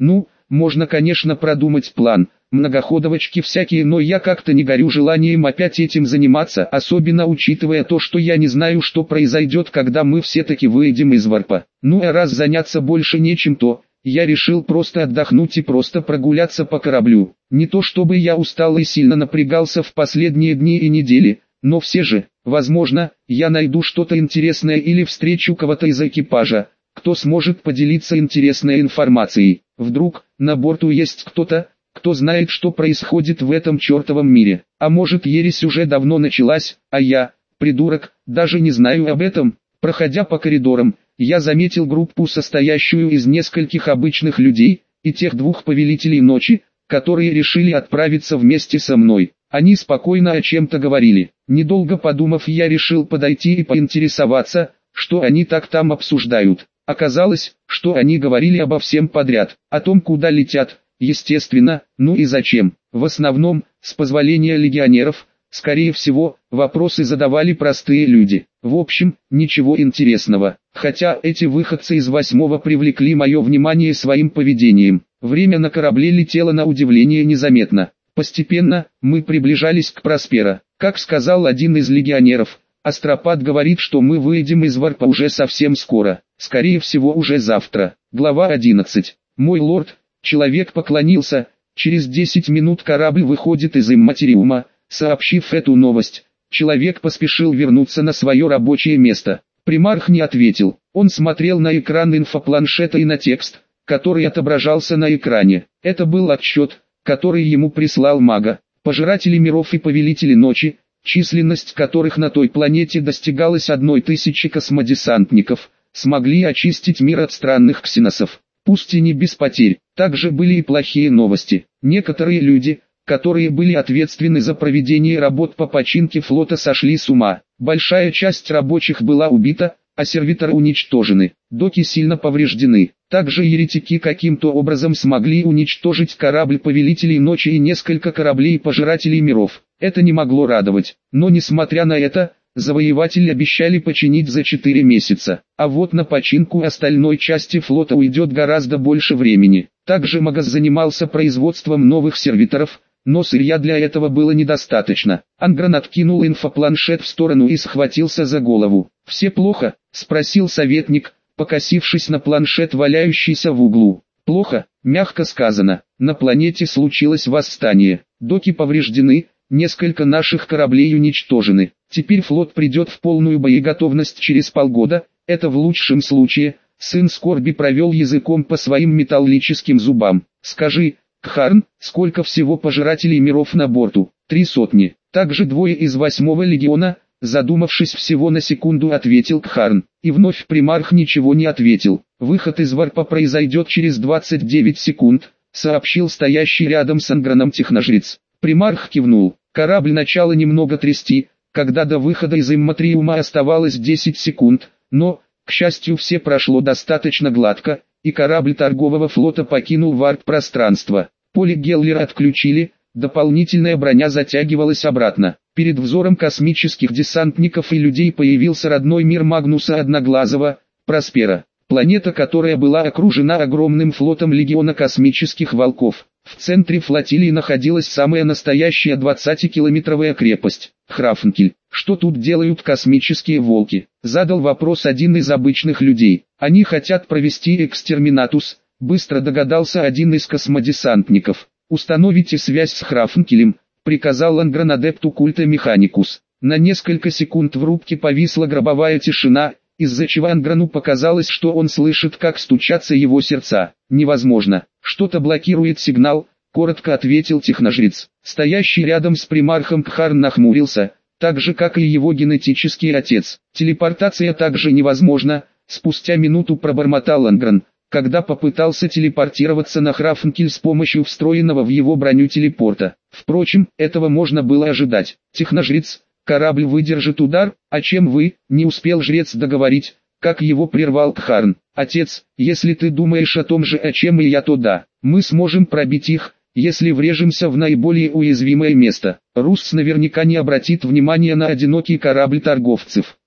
можно конечно продумать план, многоходовочки всякие, но я как-то не горю желанием опять этим заниматься, особенно учитывая то, что я не знаю, что произойдет, когда мы все-таки выйдем из варпа. Ну а раз заняться больше нечем, то я решил просто отдохнуть и просто прогуляться по кораблю. Не то чтобы я устал и сильно напрягался в последние дни и недели, но все же, возможно, я найду что-то интересное или встречу кого-то из экипажа, кто сможет поделиться интересной информацией. Вдруг на борту есть кто-то, кто знает, что происходит в этом чертовом мире. А может, ересь уже давно началась, а я, придурок, даже не знаю об этом. Проходя по коридорам, я заметил группу, состоящую из нескольких обычных людей, и тех двух повелителей ночи, которые решили отправиться вместе со мной. Они спокойно о чем-то говорили. Недолго подумав, я решил подойти и поинтересоваться, что они так там обсуждают. Оказалось, что они говорили обо всем подряд, о том, куда летят, естественно, ну и зачем. В основном, с позволения легионеров, скорее всего, вопросы задавали простые люди. В общем, ничего интересного. Хотя эти выходцы из 8-го привлекли мое внимание своим поведением. Время на корабле летело на удивление незаметно. Постепенно, мы приближались к Проспера. Как сказал один из легионеров, Астропат говорит, что мы выйдем из варпа уже совсем скоро. Скорее всего, уже завтра. Глава 11. Мой лорд, человек поклонился. Через 10 минут корабль выходит из имматериума. Сообщив эту новость, человек поспешил вернуться на свое рабочее место. Примарх не ответил. Он смотрел на экран инфопланшета и на текст, который отображался на экране. Это был отчет, который ему прислал мага. Пожиратели миров и повелители ночи, численность которых на той планете достигалась 1000 космодесантников, смогли очистить мир от странных ксеносов. Пусть и не без потерь. Также были и плохие новости. Некоторые люди, которые были ответственны за проведение работ по починке флота, сошли с ума. Большая часть рабочих была убита, а сервиторы уничтожены. Доки сильно повреждены. Также еретики каким-то образом смогли уничтожить корабль Повелителей Ночи и несколько кораблей Пожирателей Миров. Это не могло радовать. Но несмотря на это, завоеватели обещали починить за 4 месяца. А вот на починку остальной части флота уйдет гораздо больше времени. Также Магас занимался производством новых сервиторов, но сырья для этого было недостаточно. Ангран откинул инфопланшет в сторону и схватился за голову. «Все плохо?» – спросил советник, покосившись на планшет, валяющийся в углу. «Плохо, мягко сказано. На планете случилось восстание. Доки повреждены, несколько наших кораблей уничтожены. Теперь флот придет в полную боеготовность через полгода, это в лучшем случае». Сын скорби провел языком по своим металлическим зубам. «Скажи, Кхарн, сколько всего пожирателей миров на борту?» 300. Также 2 из 8-го легиона, задумавшись всего на секунду, ответил Кхарн. И вновь примарх ничего не ответил. «Выход из варпа произойдет через 29 секунд», сообщил стоящий рядом с Анграном техножрец. Примарх кивнул. Корабль начало немного трясти, когда до выхода из имматриума оставалось 10 секунд, но, к счастью, все прошло достаточно гладко, и корабль торгового флота покинул варп-пространство. Поле Геллера отключили, дополнительная броня затягивалась обратно. Перед взором космических десантников и людей появился родной мир Магнуса Одноглазого, Проспера. Планета, которая была окружена огромным флотом легиона космических волков. В центре флотилии находилась самая настоящая 20-километровая крепость – Храфнкель. «Что тут делают космические волки?» – задал вопрос один из обычных людей. «Они хотят провести экстерминатус», – быстро догадался один из космодесантников. «Установите связь с Храфнкелем», – приказал Ангран адепту культа Механикус. На несколько секунд в рубке повисла гробовая тишина, из-за чего Анграну показалось, что он слышит, как стучатся его сердца. «Невозможно, что-то блокирует сигнал», — коротко ответил техножрец. Стоящий рядом с примархом Кхарн нахмурился, так же как и его генетический отец. «Телепортация также невозможна», — спустя минуту пробормотал Ангран, когда попытался телепортироваться на Храфнкель с помощью встроенного в его броню телепорта. Впрочем, этого можно было ожидать. «Техножрец, корабль выдержит удар, а чем вы?» — не успел жрец договорить, как его прервал Кхарн. «Отец, если ты думаешь о том же, о чем и я, то да, мы сможем пробить их, если врежемся в наиболее уязвимое место. Русс наверняка не обратит внимания на одинокий корабль торговцев.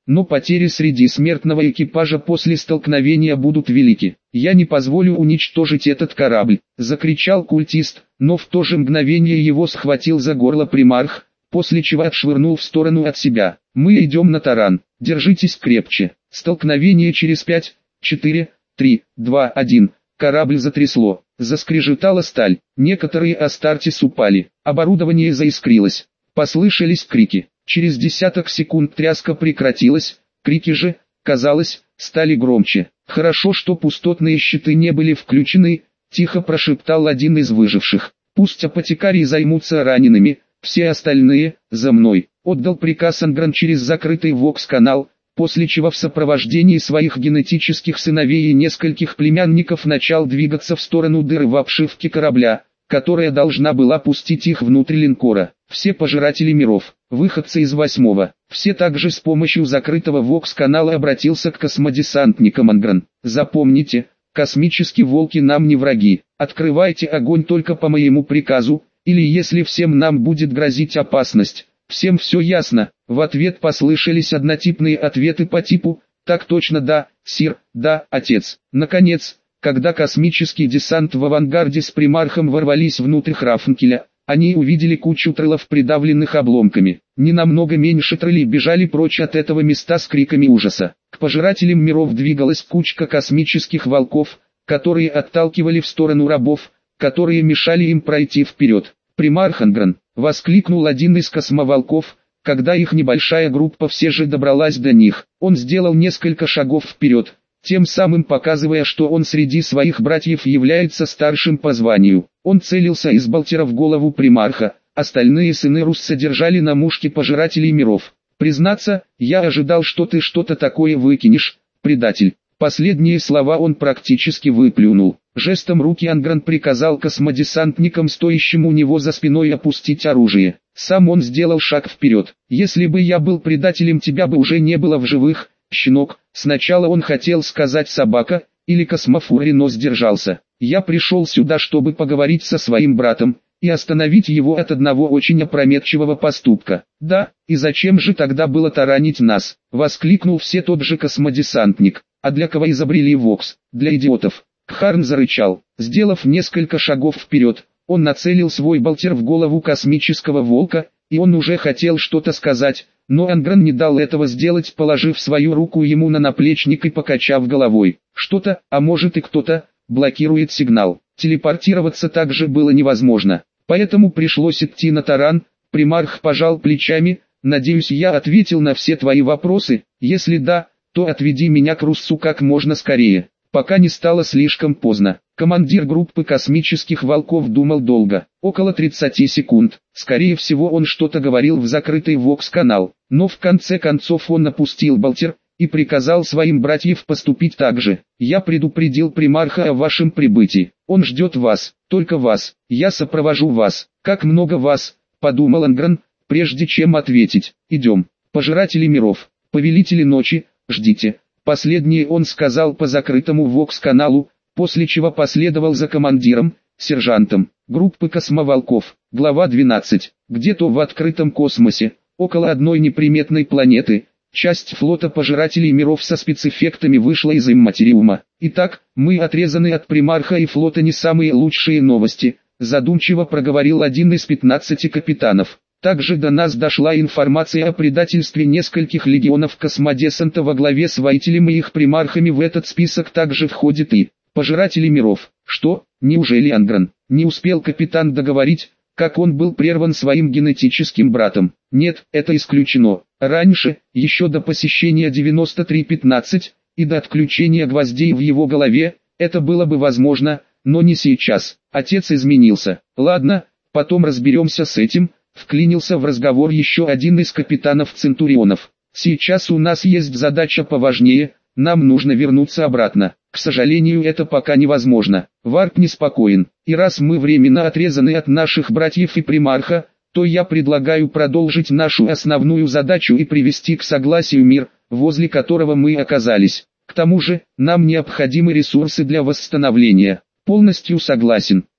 но потери среди смертного экипажа после столкновения будут велики. Я не позволю уничтожить этот корабль, закричал культист, но в то же мгновение его схватил за горло примарх, после чего отшвырнул в сторону от себя. Мы идем на таран, держитесь крепче. Столкновение через 5, 4, 3, 2, 1. Корабль затрясло, заскрежетала сталь, некоторые Астартес упали, оборудование заискрилось, послышались крики. Через десяток секунд тряска прекратилась, крики же, казалось, стали громче. «Хорошо, что пустотные щиты не были включены», — тихо прошептал один из выживших. «Пусть апотекарии займутся ранеными, все остальные, за мной», — отдал приказ Ангран через закрытый вокс-канал, после чего в сопровождении своих генетических сыновей и нескольких племянников начал двигаться в сторону дыры в обшивке корабля, которая должна была пустить их внутрь линкора. Все пожиратели миров, выходцы из 8-го, все также с помощью закрытого вокс-канала обратился к космодесантникам Ангран. «Запомните, космические волки нам не враги, открывайте огонь только по моему приказу, или если всем нам будет грозить опасность». «Всем все ясно», — в ответ послышались однотипные ответы по типу «Так точно, да, сир, да, отец». Наконец, когда космический десант в авангарде с примархом ворвались внутрь Храфнкеля, они увидели кучу троллов, придавленных обломками. Не намного меньше троллей бежали прочь от этого места с криками ужаса. К пожирателям миров двигалась кучка космических волков, которые отталкивали в сторону рабов, которые мешали им пройти вперед. «Примарх Ангран!» — воскликнул один из космоволков, когда их небольшая группа все же добралась до них. Он сделал несколько шагов вперед, тем самым показывая, что он среди своих братьев является старшим по званию. Он целился из болтера в голову примарха, остальные сыны Русса держали на мушке пожирателей миров. «Признаться, я ожидал, что ты что-то такое выкинешь, предатель». Последние слова он практически выплюнул. Жестом руки Ангран приказал космодесантникам, стоящим у него за спиной, опустить оружие. Сам он сделал шаг вперед. «Если бы я был предателем, тебя бы уже не было в живых, щенок». Сначала он хотел сказать «собака» или «космофури», но сдержался. «Я пришел сюда, чтобы поговорить со своим братом и остановить его от одного очень опрометчивого поступка». «Да, и зачем же тогда было таранить нас?» — воскликнул все тот же космодесантник. «А для кого изобрели Вокс? Для идиотов». Кхарн зарычал. Сделав несколько шагов вперед, он нацелил свой болтер в голову космического волка, и он уже хотел что-то сказать, но Ангран не дал этого сделать, положив свою руку ему на наплечник и покачав головой. Что-то, а может и кто-то, блокирует сигнал. Телепортироваться также было невозможно, поэтому пришлось идти на таран. Примарх пожал плечами. «Надеюсь, я ответил на все твои вопросы. Если да, то отведи меня к Руссу как можно скорее, пока не стало слишком поздно». Командир группы космических волков думал долго, около 30 секунд. Скорее всего, он что-то говорил в закрытый вокс-канал, но в конце концов он опустил болтер и приказал своим братьям поступить так же. «Я предупредил примарха о вашем прибытии. Он ждет вас, только вас. Я сопровожу вас». «Как много вас», — подумал Ангран, прежде чем ответить. «Идем, пожиратели миров, повелители ночи, ждите». Последнее он сказал по закрытому вокс-каналу, после чего последовал за командиром, сержантом, группы космоволков. Глава 12. Где-то в открытом космосе, около одной неприметной планеты, часть флота пожирателей миров со спецэффектами вышла из имматериума. «Итак, мы отрезаны от примарха и флота, не самые лучшие новости», задумчиво проговорил один из 15 капитанов. «Также до нас дошла информация о предательстве нескольких легионов космодесанта во главе с воителем и их примархами. В этот список также входит и пожиратели миров». «Что? Неужели Ангран?» Не успел капитан договорить, как он был прерван своим генетическим братом. «Нет, это исключено. Раньше, еще до посещения 9315 и до отключения гвоздей в его голове, это было бы возможно, но не сейчас. Отец изменился. Ладно, потом разберемся с этим». Вклинился в разговор еще один из капитанов Центурионов. «Сейчас у нас есть задача поважнее, нам нужно вернуться обратно. К сожалению, это пока невозможно. Варп неспокоен, и раз мы временно отрезаны от наших братьев и примарха, то я предлагаю продолжить нашу основную задачу и привести к согласию мир, возле которого мы оказались. К тому же, нам необходимы ресурсы для восстановления». «Полностью согласен»,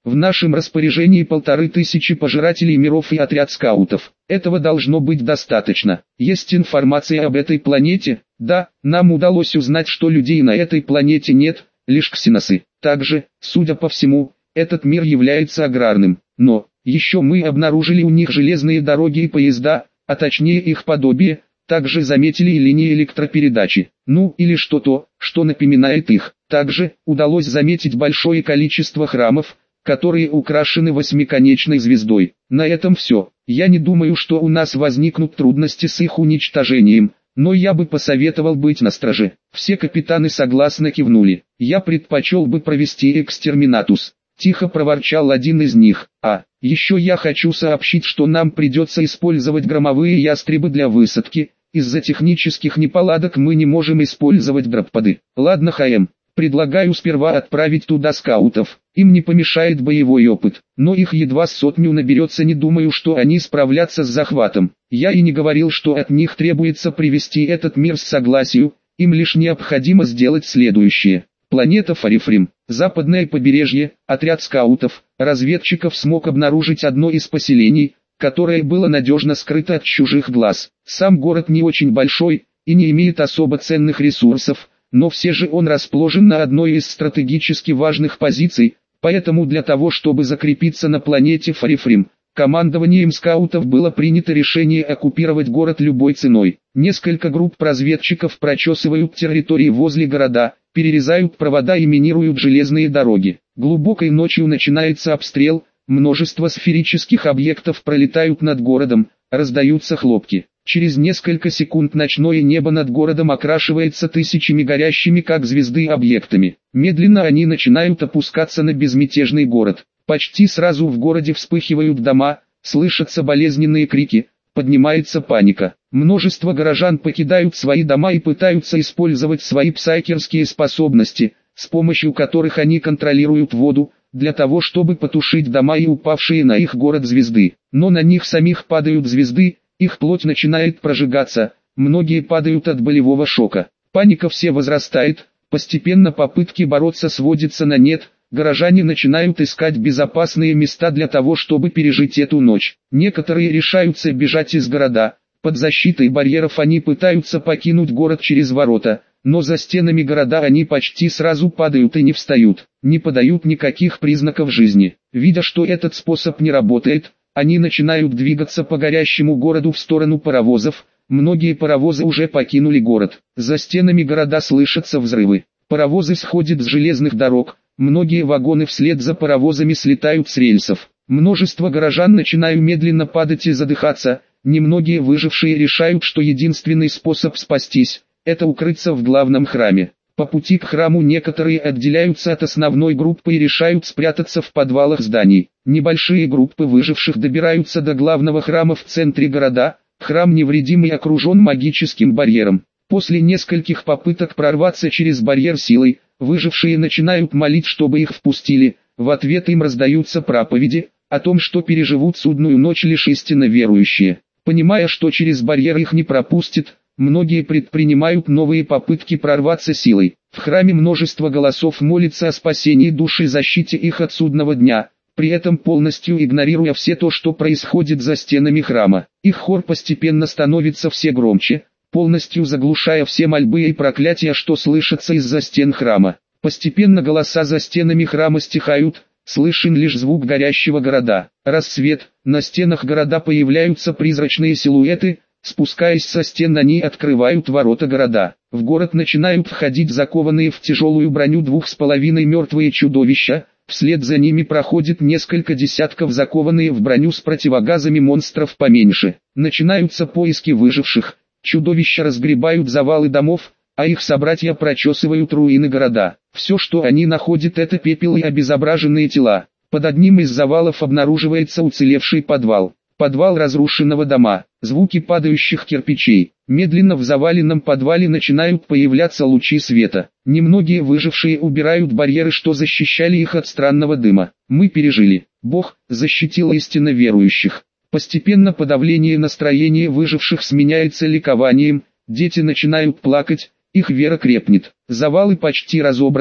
В нашем распоряжении 1500 пожирателей миров и отряд скаутов. Этого должно быть достаточно. Есть информация об этой планете? Да, нам удалось узнать, что людей на этой планете нет, лишь ксеносы. Также, судя по всему, этот мир является аграрным. Но, еще мы обнаружили у них железные дороги и поезда, а точнее их подобие, также заметили и линии электропередачи. Ну или что-то, что напоминает их. Также, удалось заметить большое количество храмов, которые украшены восьмиконечной звездой. На этом все. Я не думаю, что у нас возникнут трудности с их уничтожением, но я бы посоветовал быть настороже. Все капитаны согласно кивнули. Я предпочел бы провести экстерминатус. Тихо проворчал один из них. Еще я хочу сообщить, что нам придется использовать громовые ястребы для высадки. Из-за технических неполадок мы не можем использовать дроппады. Ладно, ХМ. Предлагаю сперва отправить туда скаутов. Им не помешает боевой опыт. Но их едва 100 наберется, не думаю, что они справлятся с захватом. Я и не говорил, что от них требуется привести этот мир к согласию. Им лишь необходимо сделать следующее. Планета Фарифрим, западное побережье, отряд скаутов, разведчиков смог обнаружить одно из поселений, которое было надежно скрыто от чужих глаз. Сам город не очень большой и не имеет особо ценных ресурсов, но все же он расположен на одной из стратегически важных позиций, поэтому для того, чтобы закрепиться на планете Фарифрим, командованием скаутов было принято решение оккупировать город любой ценой. Несколько групп разведчиков прочесывают территории возле города, перерезают провода и минируют железные дороги. Глубокой ночью начинается обстрел, множество сферических объектов пролетают над городом, раздаются хлопки. Через несколько секунд ночное небо над городом окрашивается тысячами горящими как звезды объектами. Медленно они начинают опускаться на безмятежный город. Почти сразу в городе вспыхивают дома, слышатся болезненные крики, поднимается паника. Множество горожан покидают свои дома и пытаются использовать свои псайкерские способности, с помощью которых они контролируют воду, для того чтобы потушить дома и упавшие на их город звезды. Но на них самих падают звезды, их плоть начинает прожигаться, многие падают от болевого шока. Паника все возрастает, постепенно попытки бороться сводятся на нет, горожане начинают искать безопасные места для того, чтобы пережить эту ночь. Некоторые решаются бежать из города, под защитой барьеров они пытаются покинуть город через ворота, но за стенами города они почти сразу падают и не встают, не подают никаких признаков жизни. Видя, что этот способ не работает, они начинают двигаться по горящему городу в сторону паровозов. Многие паровозы уже покинули город. За стенами города слышатся взрывы. Паровозы сходят с железных дорог. Многие вагоны вслед за паровозами слетают с рельсов. Множество горожан начинают медленно падать и задыхаться. Немногие выжившие решают, что единственный способ спастись – это укрыться в главном храме. По пути к храму некоторые отделяются от основной группы и решают спрятаться в подвалах зданий. Небольшие группы выживших добираются до главного храма в центре города. Храм невредимый окружен магическим барьером. После нескольких попыток прорваться через барьер силой, выжившие начинают молить, чтобы их впустили. В ответ им раздаются проповеди о том, что переживут судную ночь лишь истинно верующие. Понимая, что через барьер их не пропустят, многие предпринимают новые попытки прорваться силой. В храме множество голосов молится о спасении душ и защите их от судного дня, при этом полностью игнорируя все то, что происходит за стенами храма. Их хор постепенно становится все громче, полностью заглушая все мольбы и проклятия, что слышатся из-за стен храма. Постепенно голоса за стенами храма стихают, слышен лишь звук горящего города. Рассвет, на стенах города появляются призрачные силуэты. Спускаясь со стен, они открывают ворота города. В город начинают входить закованные в тяжелую броню 2,5 мертвые чудовища. Вслед за ними проходит несколько десятков закованные в броню с противогазами монстров поменьше. Начинаются поиски выживших. Чудовища разгребают завалы домов, а их собратья прочесывают руины города. Все, что они находят, это пепел и обезображенные тела. Под одним из завалов обнаруживается уцелевший подвал. Подвал разрушенного дома. Звуки падающих кирпичей. Медленно в заваленном подвале начинают появляться лучи света. Немногие выжившие убирают барьеры, что защищали их от странного дыма. Мы пережили. Бог защитил истинно верующих. Постепенно подавление настроения выживших сменяется ликованием. Дети начинают плакать, их вера крепнет. Завалы почти разобраны.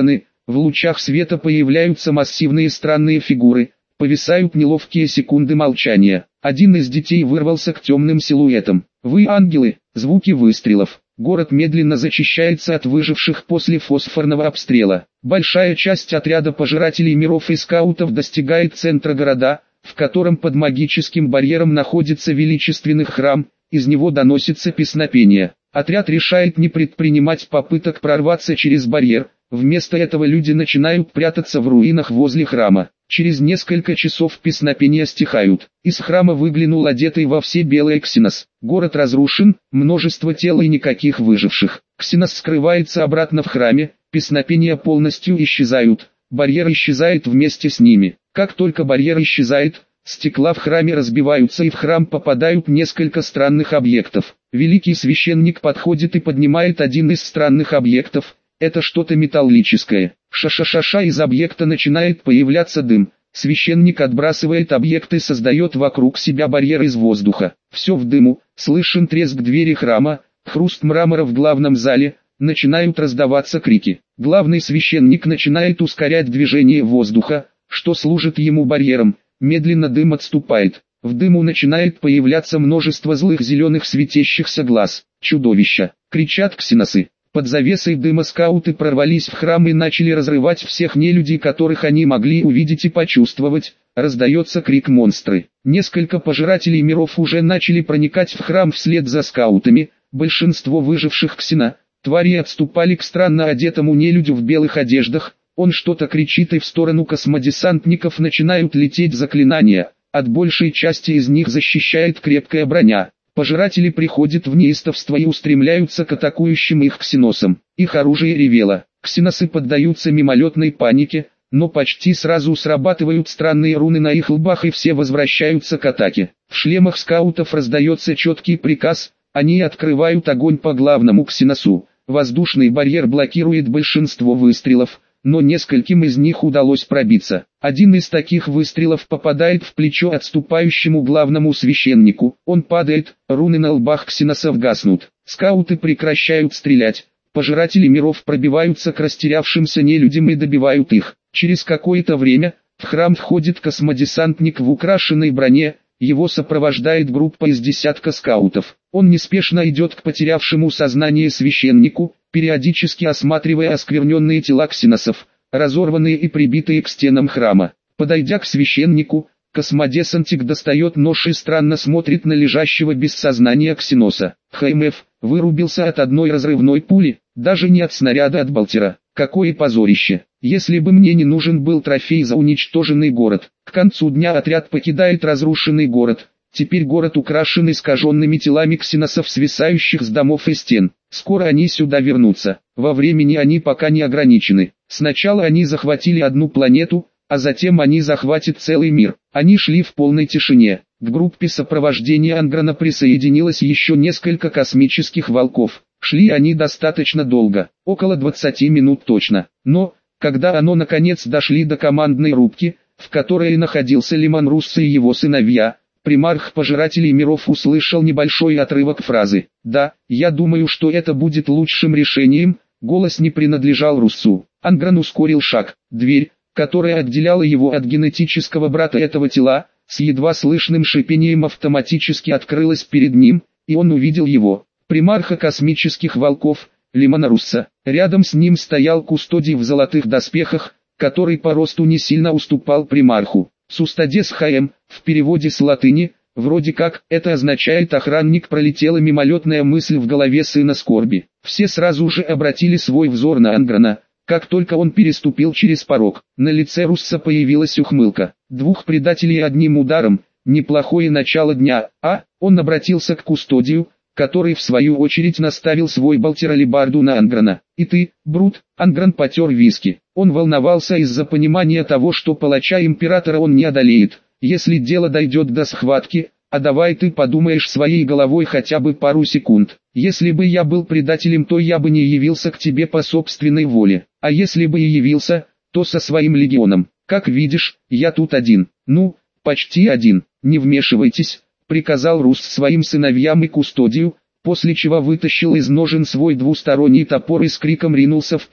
В лучах света появляются массивные странные фигуры, повисают неловкие секунды молчания. Один из детей вырвался к темным силуэтам. «Вы ангелы!» Звуки выстрелов. Город медленно зачищается от выживших после фосфорного обстрела. Большая часть отряда пожирателей миров и скаутов достигает центра города, в котором под магическим барьером находится величественный храм, из него доносится песнопение. Отряд решает не предпринимать попыток прорваться через барьер, вместо этого люди начинают прятаться в руинах возле храма. Через несколько часов песнопения стихают. Из храма выглянул одетый во все белое Ксенос. Город разрушен, множество тел и никаких выживших. Ксенос скрывается обратно в храме, песнопения полностью исчезают, барьер исчезает вместе с ними. Как только барьер исчезает, стекла в храме разбиваются и в храм попадают несколько странных объектов. Великий священник подходит и поднимает один из странных объектов. Это что-то металлическое. Ша-ша-ша-ша, из объекта начинает появляться дым. Священник отбрасывает объект и создает вокруг себя барьер из воздуха. Все в дыму, слышен треск двери храма, хруст мрамора в главном зале, начинают раздаваться крики. Главный священник начинает ускорять движение воздуха, что служит ему барьером. Медленно дым отступает. В дыму начинает появляться множество злых зеленых светящихся глаз. Чудовища! Кричат ксеносы. Под завесой дыма скауты прорвались в храм и начали разрывать всех нелюдей, которых они могли увидеть и почувствовать. Раздается крик монстры. Несколько пожирателей миров уже начали проникать в храм вслед за скаутами. Большинство выживших твари отступали к странно одетому нелюдю в белых одеждах. Он что-то кричит, и в сторону космодесантников начинают лететь заклинания. От большей части из них защищает крепкая броня. Пожиратели приходят в неистовство и устремляются к атакующим их ксеносам. Их оружие ревело. Ксеносы поддаются мимолетной панике, но почти сразу срабатывают странные руны на их лбах и все возвращаются к атаке. В шлемах скаутов раздается четкий приказ, они открывают огонь по главному ксеносу. Воздушный барьер блокирует большинство выстрелов, но нескольким из них удалось пробиться. Один из таких выстрелов попадает в плечо отступающему главному священнику. Он падает, руны на лбах ксеносов гаснут. Скауты прекращают стрелять. Пожиратели миров пробиваются к растерявшимся нелюдям и добивают их. Через какое-то время в храм входит космодесантник в украшенной броне. Его сопровождает группа из десятка скаутов. Он неспешно идет к потерявшему сознание священнику, периодически осматривая оскверненные тела ксеносов, разорванные и прибитые к стенам храма. Подойдя к священнику, космодесантник достает нож и странно смотрит на лежащего без сознания ксеноса. ХМФ вырубился от одной разрывной пули, даже не от снаряда, от болтера. Какое позорище! Если бы мне не нужен был трофей за уничтоженный город. К концу дня отряд покидает разрушенный город. Теперь город украшен искаженными телами ксеносов, свисающих с домов и стен. Скоро они сюда вернутся. Во времени они пока не ограничены. Сначала они захватили одну планету, а затем они захватят целый мир. Они шли в полной тишине. К группе сопровождения Анграна присоединилось еще несколько космических волков. Шли они достаточно долго, около 20 минут точно. Но, когда оно наконец дошли до командной рубки, в которой находился Лимон Руссо и его сыновья, примарх пожирателей миров услышал небольшой отрывок фразы. «Да, я думаю, что это будет лучшим решением», голос не принадлежал Руссу. Ангран ускорил шаг. Дверь, которая отделяла его от генетического брата этого тела, с едва слышным шипением автоматически открылась перед ним, и он увидел его, примарха космических волков, Лимона Руссо. Рядом с ним стоял кустодий в золотых доспехах, который по росту не сильно уступал примарху. Сустадес ХМ, в переводе с латыни, вроде как, это означает охранник. Пролетела мимолетная мысль в голове сына скорби. Все сразу же обратили свой взор на Анграна, как только он переступил через порог. На лице Руссо появилась ухмылка. Двух предателей одним ударом, неплохое начало дня, он обратился к кустодию, который в свою очередь наставил свой болтер-алебарду на Анграна. «И ты, Брут?» Ангран потер виски. Он волновался из-за понимания того, что палача императора он не одолеет, если дело дойдет до схватки. А давай ты подумаешь своей головой хотя бы пару секунд. Если бы я был предателем, то я бы не явился к тебе по собственной воле. А если бы и явился, то со своим легионом. Как видишь, я тут один. Ну, почти один. Не вмешивайтесь, приказал Рус своим сыновьям и кустодию, после чего вытащил из ножен свой двусторонний топор и с криком ринулся вперед.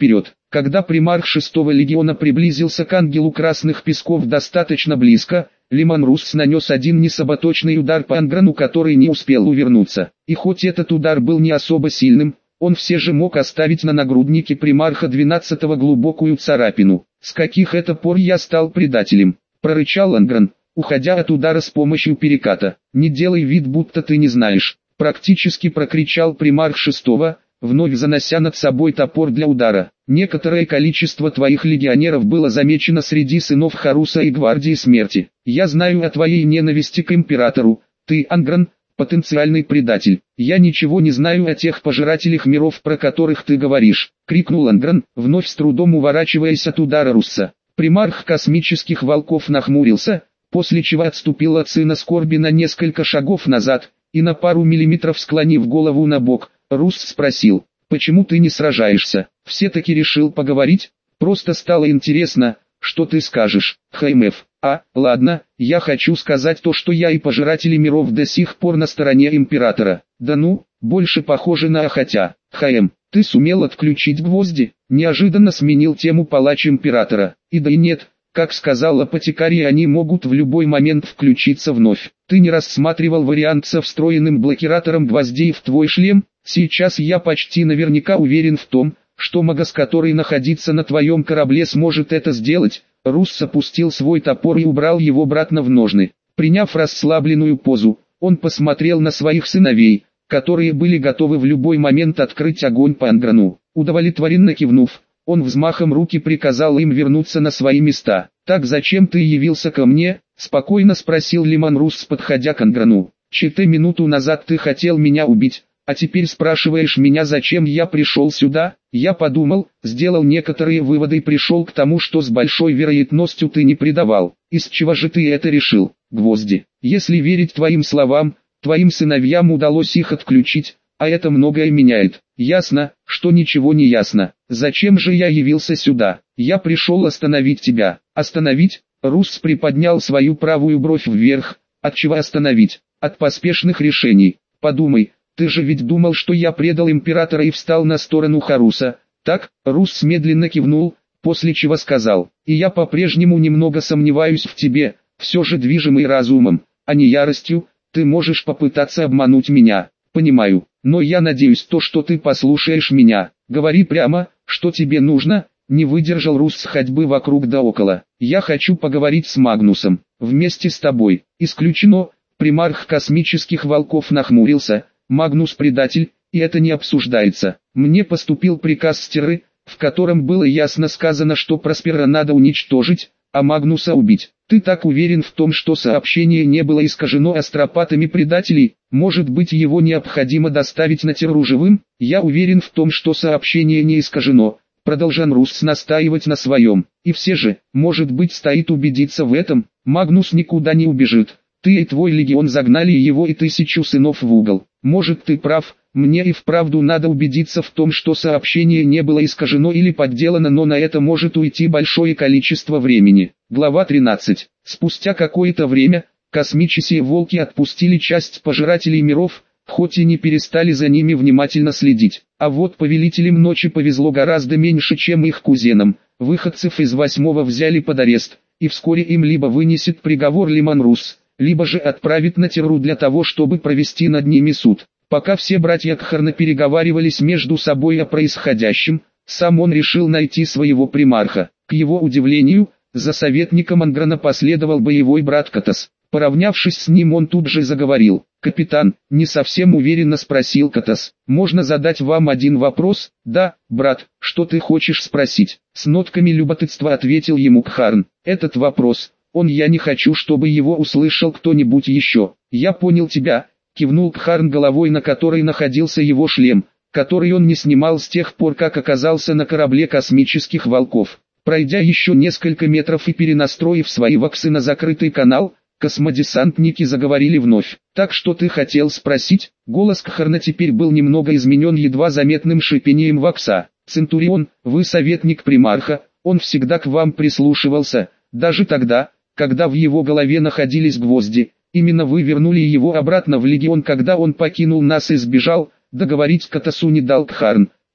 Когда примарх 6-го легиона приблизился к ангелу Красных Песков достаточно близко, Лиман Руссс нанес один несаботочный удар по Анграну, который не успел увернуться. И хоть этот удар был не особо сильным, он все же мог оставить на нагруднике примарха 12-го глубокую царапину. «С каких это пор я стал предателем?» – прорычал Ангран, уходя от удара с помощью переката. «Не делай вид, будто ты не знаешь», – практически прокричал примарх 6-го, вновь занося над собой топор для удара. «Некоторое количество твоих легионеров было замечено среди сынов Харуса и Гвардии Смерти. Я знаю о твоей ненависти к императору. Ты, Ангран, потенциальный предатель. Я ничего не знаю о тех пожирателях миров, про которых ты говоришь», — крикнул Ангран, вновь с трудом уворачиваясь от удара Русса. Примарх космических волков нахмурился, после чего отступил от сына скорби на несколько шагов назад, и на пару миллиметров склонив голову на бок, Русс спросил: «Почему ты не сражаешься?» «Все-таки решил поговорить? Просто стало интересно, что ты скажешь, ХМФ?» Ладно, я хочу сказать то, что я и пожиратели миров до сих пор на стороне императора». «Да ну, больше похоже на хотя. Ты сумел отключить гвозди?» Неожиданно сменил тему палач императора. «И да и нет, как сказал апотекарий, они могут в любой момент включиться вновь. Ты не рассматривал вариант со встроенным блокиратором гвоздей в твой шлем? Сейчас я почти наверняка уверен в том, что магас, который находится на твоем корабле, сможет это сделать». Русс опустил свой топор и убрал его обратно в ножны. Приняв расслабленную позу, он посмотрел на своих сыновей, которые были готовы в любой момент открыть огонь по Анграну. Удовлетворенно кивнув, он взмахом руки приказал им вернуться на свои места. «Так зачем ты явился ко мне?» – спокойно спросил Лиман Руссс, подходя к Анграну. «Минуту назад ты хотел меня убить, а теперь спрашиваешь меня, зачем я пришел сюда?» Я подумал, сделал некоторые выводы и пришел к тому, что с большой вероятностью ты не предавал. Из чего же ты это решил? Гвозди. Если верить твоим словам, твоим сыновьям удалось их отключить, а это многое меняет. Ясно, что ничего не ясно. Зачем же я явился сюда? Я пришел остановить тебя. Остановить? Русс приподнял свою правую бровь вверх. От чего остановить? От поспешных решений. Подумай. Ты же ведь думал, что я предал императора и встал на сторону Харуса, так?» Русс медленно кивнул, после чего сказал: «И я по-прежнему немного сомневаюсь в тебе, все же движимый разумом, а не яростью. Ты можешь попытаться обмануть меня, понимаю, но я надеюсь то, что ты послушаешь меня. Говори прямо, что тебе нужно». Не выдержал Русс ходьбы вокруг да около. «Я хочу поговорить с Магнусом, вместе с тобой». «Исключено». Примарх космических волков нахмурился. «Магнус предатель, и это не обсуждается. Мне поступил приказ с Терры, в котором было ясно сказано, что Проспера надо уничтожить, а Магнуса убить. Ты так уверен в том, что сообщение не было искажено астропатами предателей? Может быть, его необходимо доставить на Терру живым?» «Я уверен в том, что сообщение не искажено», — продолжал Русс настаивать на своем. «И все же, может быть, стоит убедиться в этом. Магнус никуда не убежит. Ты и твой легион загнали его и 1000 сынов в угол. Может, ты прав, мне и вправду надо убедиться в том, что сообщение не было искажено или подделано, но на это может уйти большое количество времени». Глава 13. Спустя какое-то время, космические волки отпустили часть пожирателей миров, хоть и не перестали за ними внимательно следить. А вот повелителям ночи повезло гораздо меньше, чем их кузенам. Выходцев из 8-го взяли под арест, и вскоре им либо вынесет приговор Лиман Руссс, либо же отправит на Терру для того, чтобы провести над ними суд. Пока все братья Кхарна переговаривались между собой о происходящем, сам он решил найти своего примарха. К его удивлению, за советником Анграна последовал боевой брат Катас. Поравнявшись с ним, он тут же заговорил. «Капитан», — не совсем уверенно спросил Катас, — «можно задать вам один вопрос?» «Да, брат, что ты хочешь спросить?» С нотками любопытства ответил ему Кхарн. «Этот вопрос... я не хочу, чтобы его услышал кто-нибудь еще». «Я понял тебя», — кивнул Кхарн головой, на которой находился его шлем, который он не снимал с тех пор, как оказался на корабле космических волков. Пройдя еще несколько метров и перенастроив свои ваксы на закрытый канал, космодесантники заговорили вновь. «Так что ты хотел спросить?» Голос Кхарна теперь был немного изменен едва заметным шипением вакса. «Центурион, вы советник примарха, он всегда к вам прислушивался, даже тогда, когда в его голове находились гвозди. Именно вы вернули его обратно в легион, когда он покинул нас и сбежал». Договорить Катасу не дал Кхарн,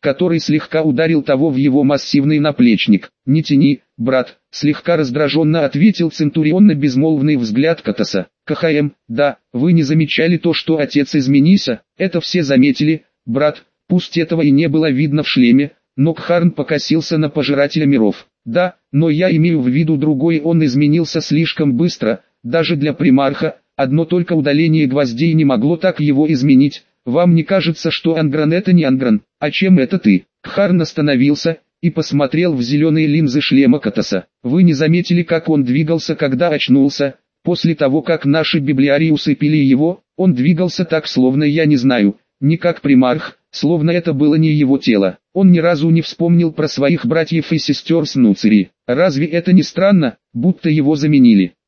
который слегка ударил того в его массивный наплечник. «Не тяни, брат», — слегка раздраженно ответил Центурион на безмолвный взгляд Катаса. «КХМ, да, вы не замечали то, что отец из Мениса? Это все заметили, брат, пусть этого и не было видно в шлеме». Но Кхарн покосился на пожирателя миров. «Да, но я имею в виду другой, он изменился слишком быстро, даже для примарха, одно только удаление гвоздей не могло так его изменить. Вам не кажется, что Ангран это не Ангран? А чем это ты?» Кхарн остановился и посмотрел в зеленые линзы шлема Катаса. «Вы не заметили, как он двигался, когда очнулся? После того, как наши библиарии усыпили его, он двигался так, словно я не знаю, не как примарх, словно это было не его тело. Он ни разу не вспомнил про своих братьев и сестер с Нуцири. Разве это не странно, будто его заменили?»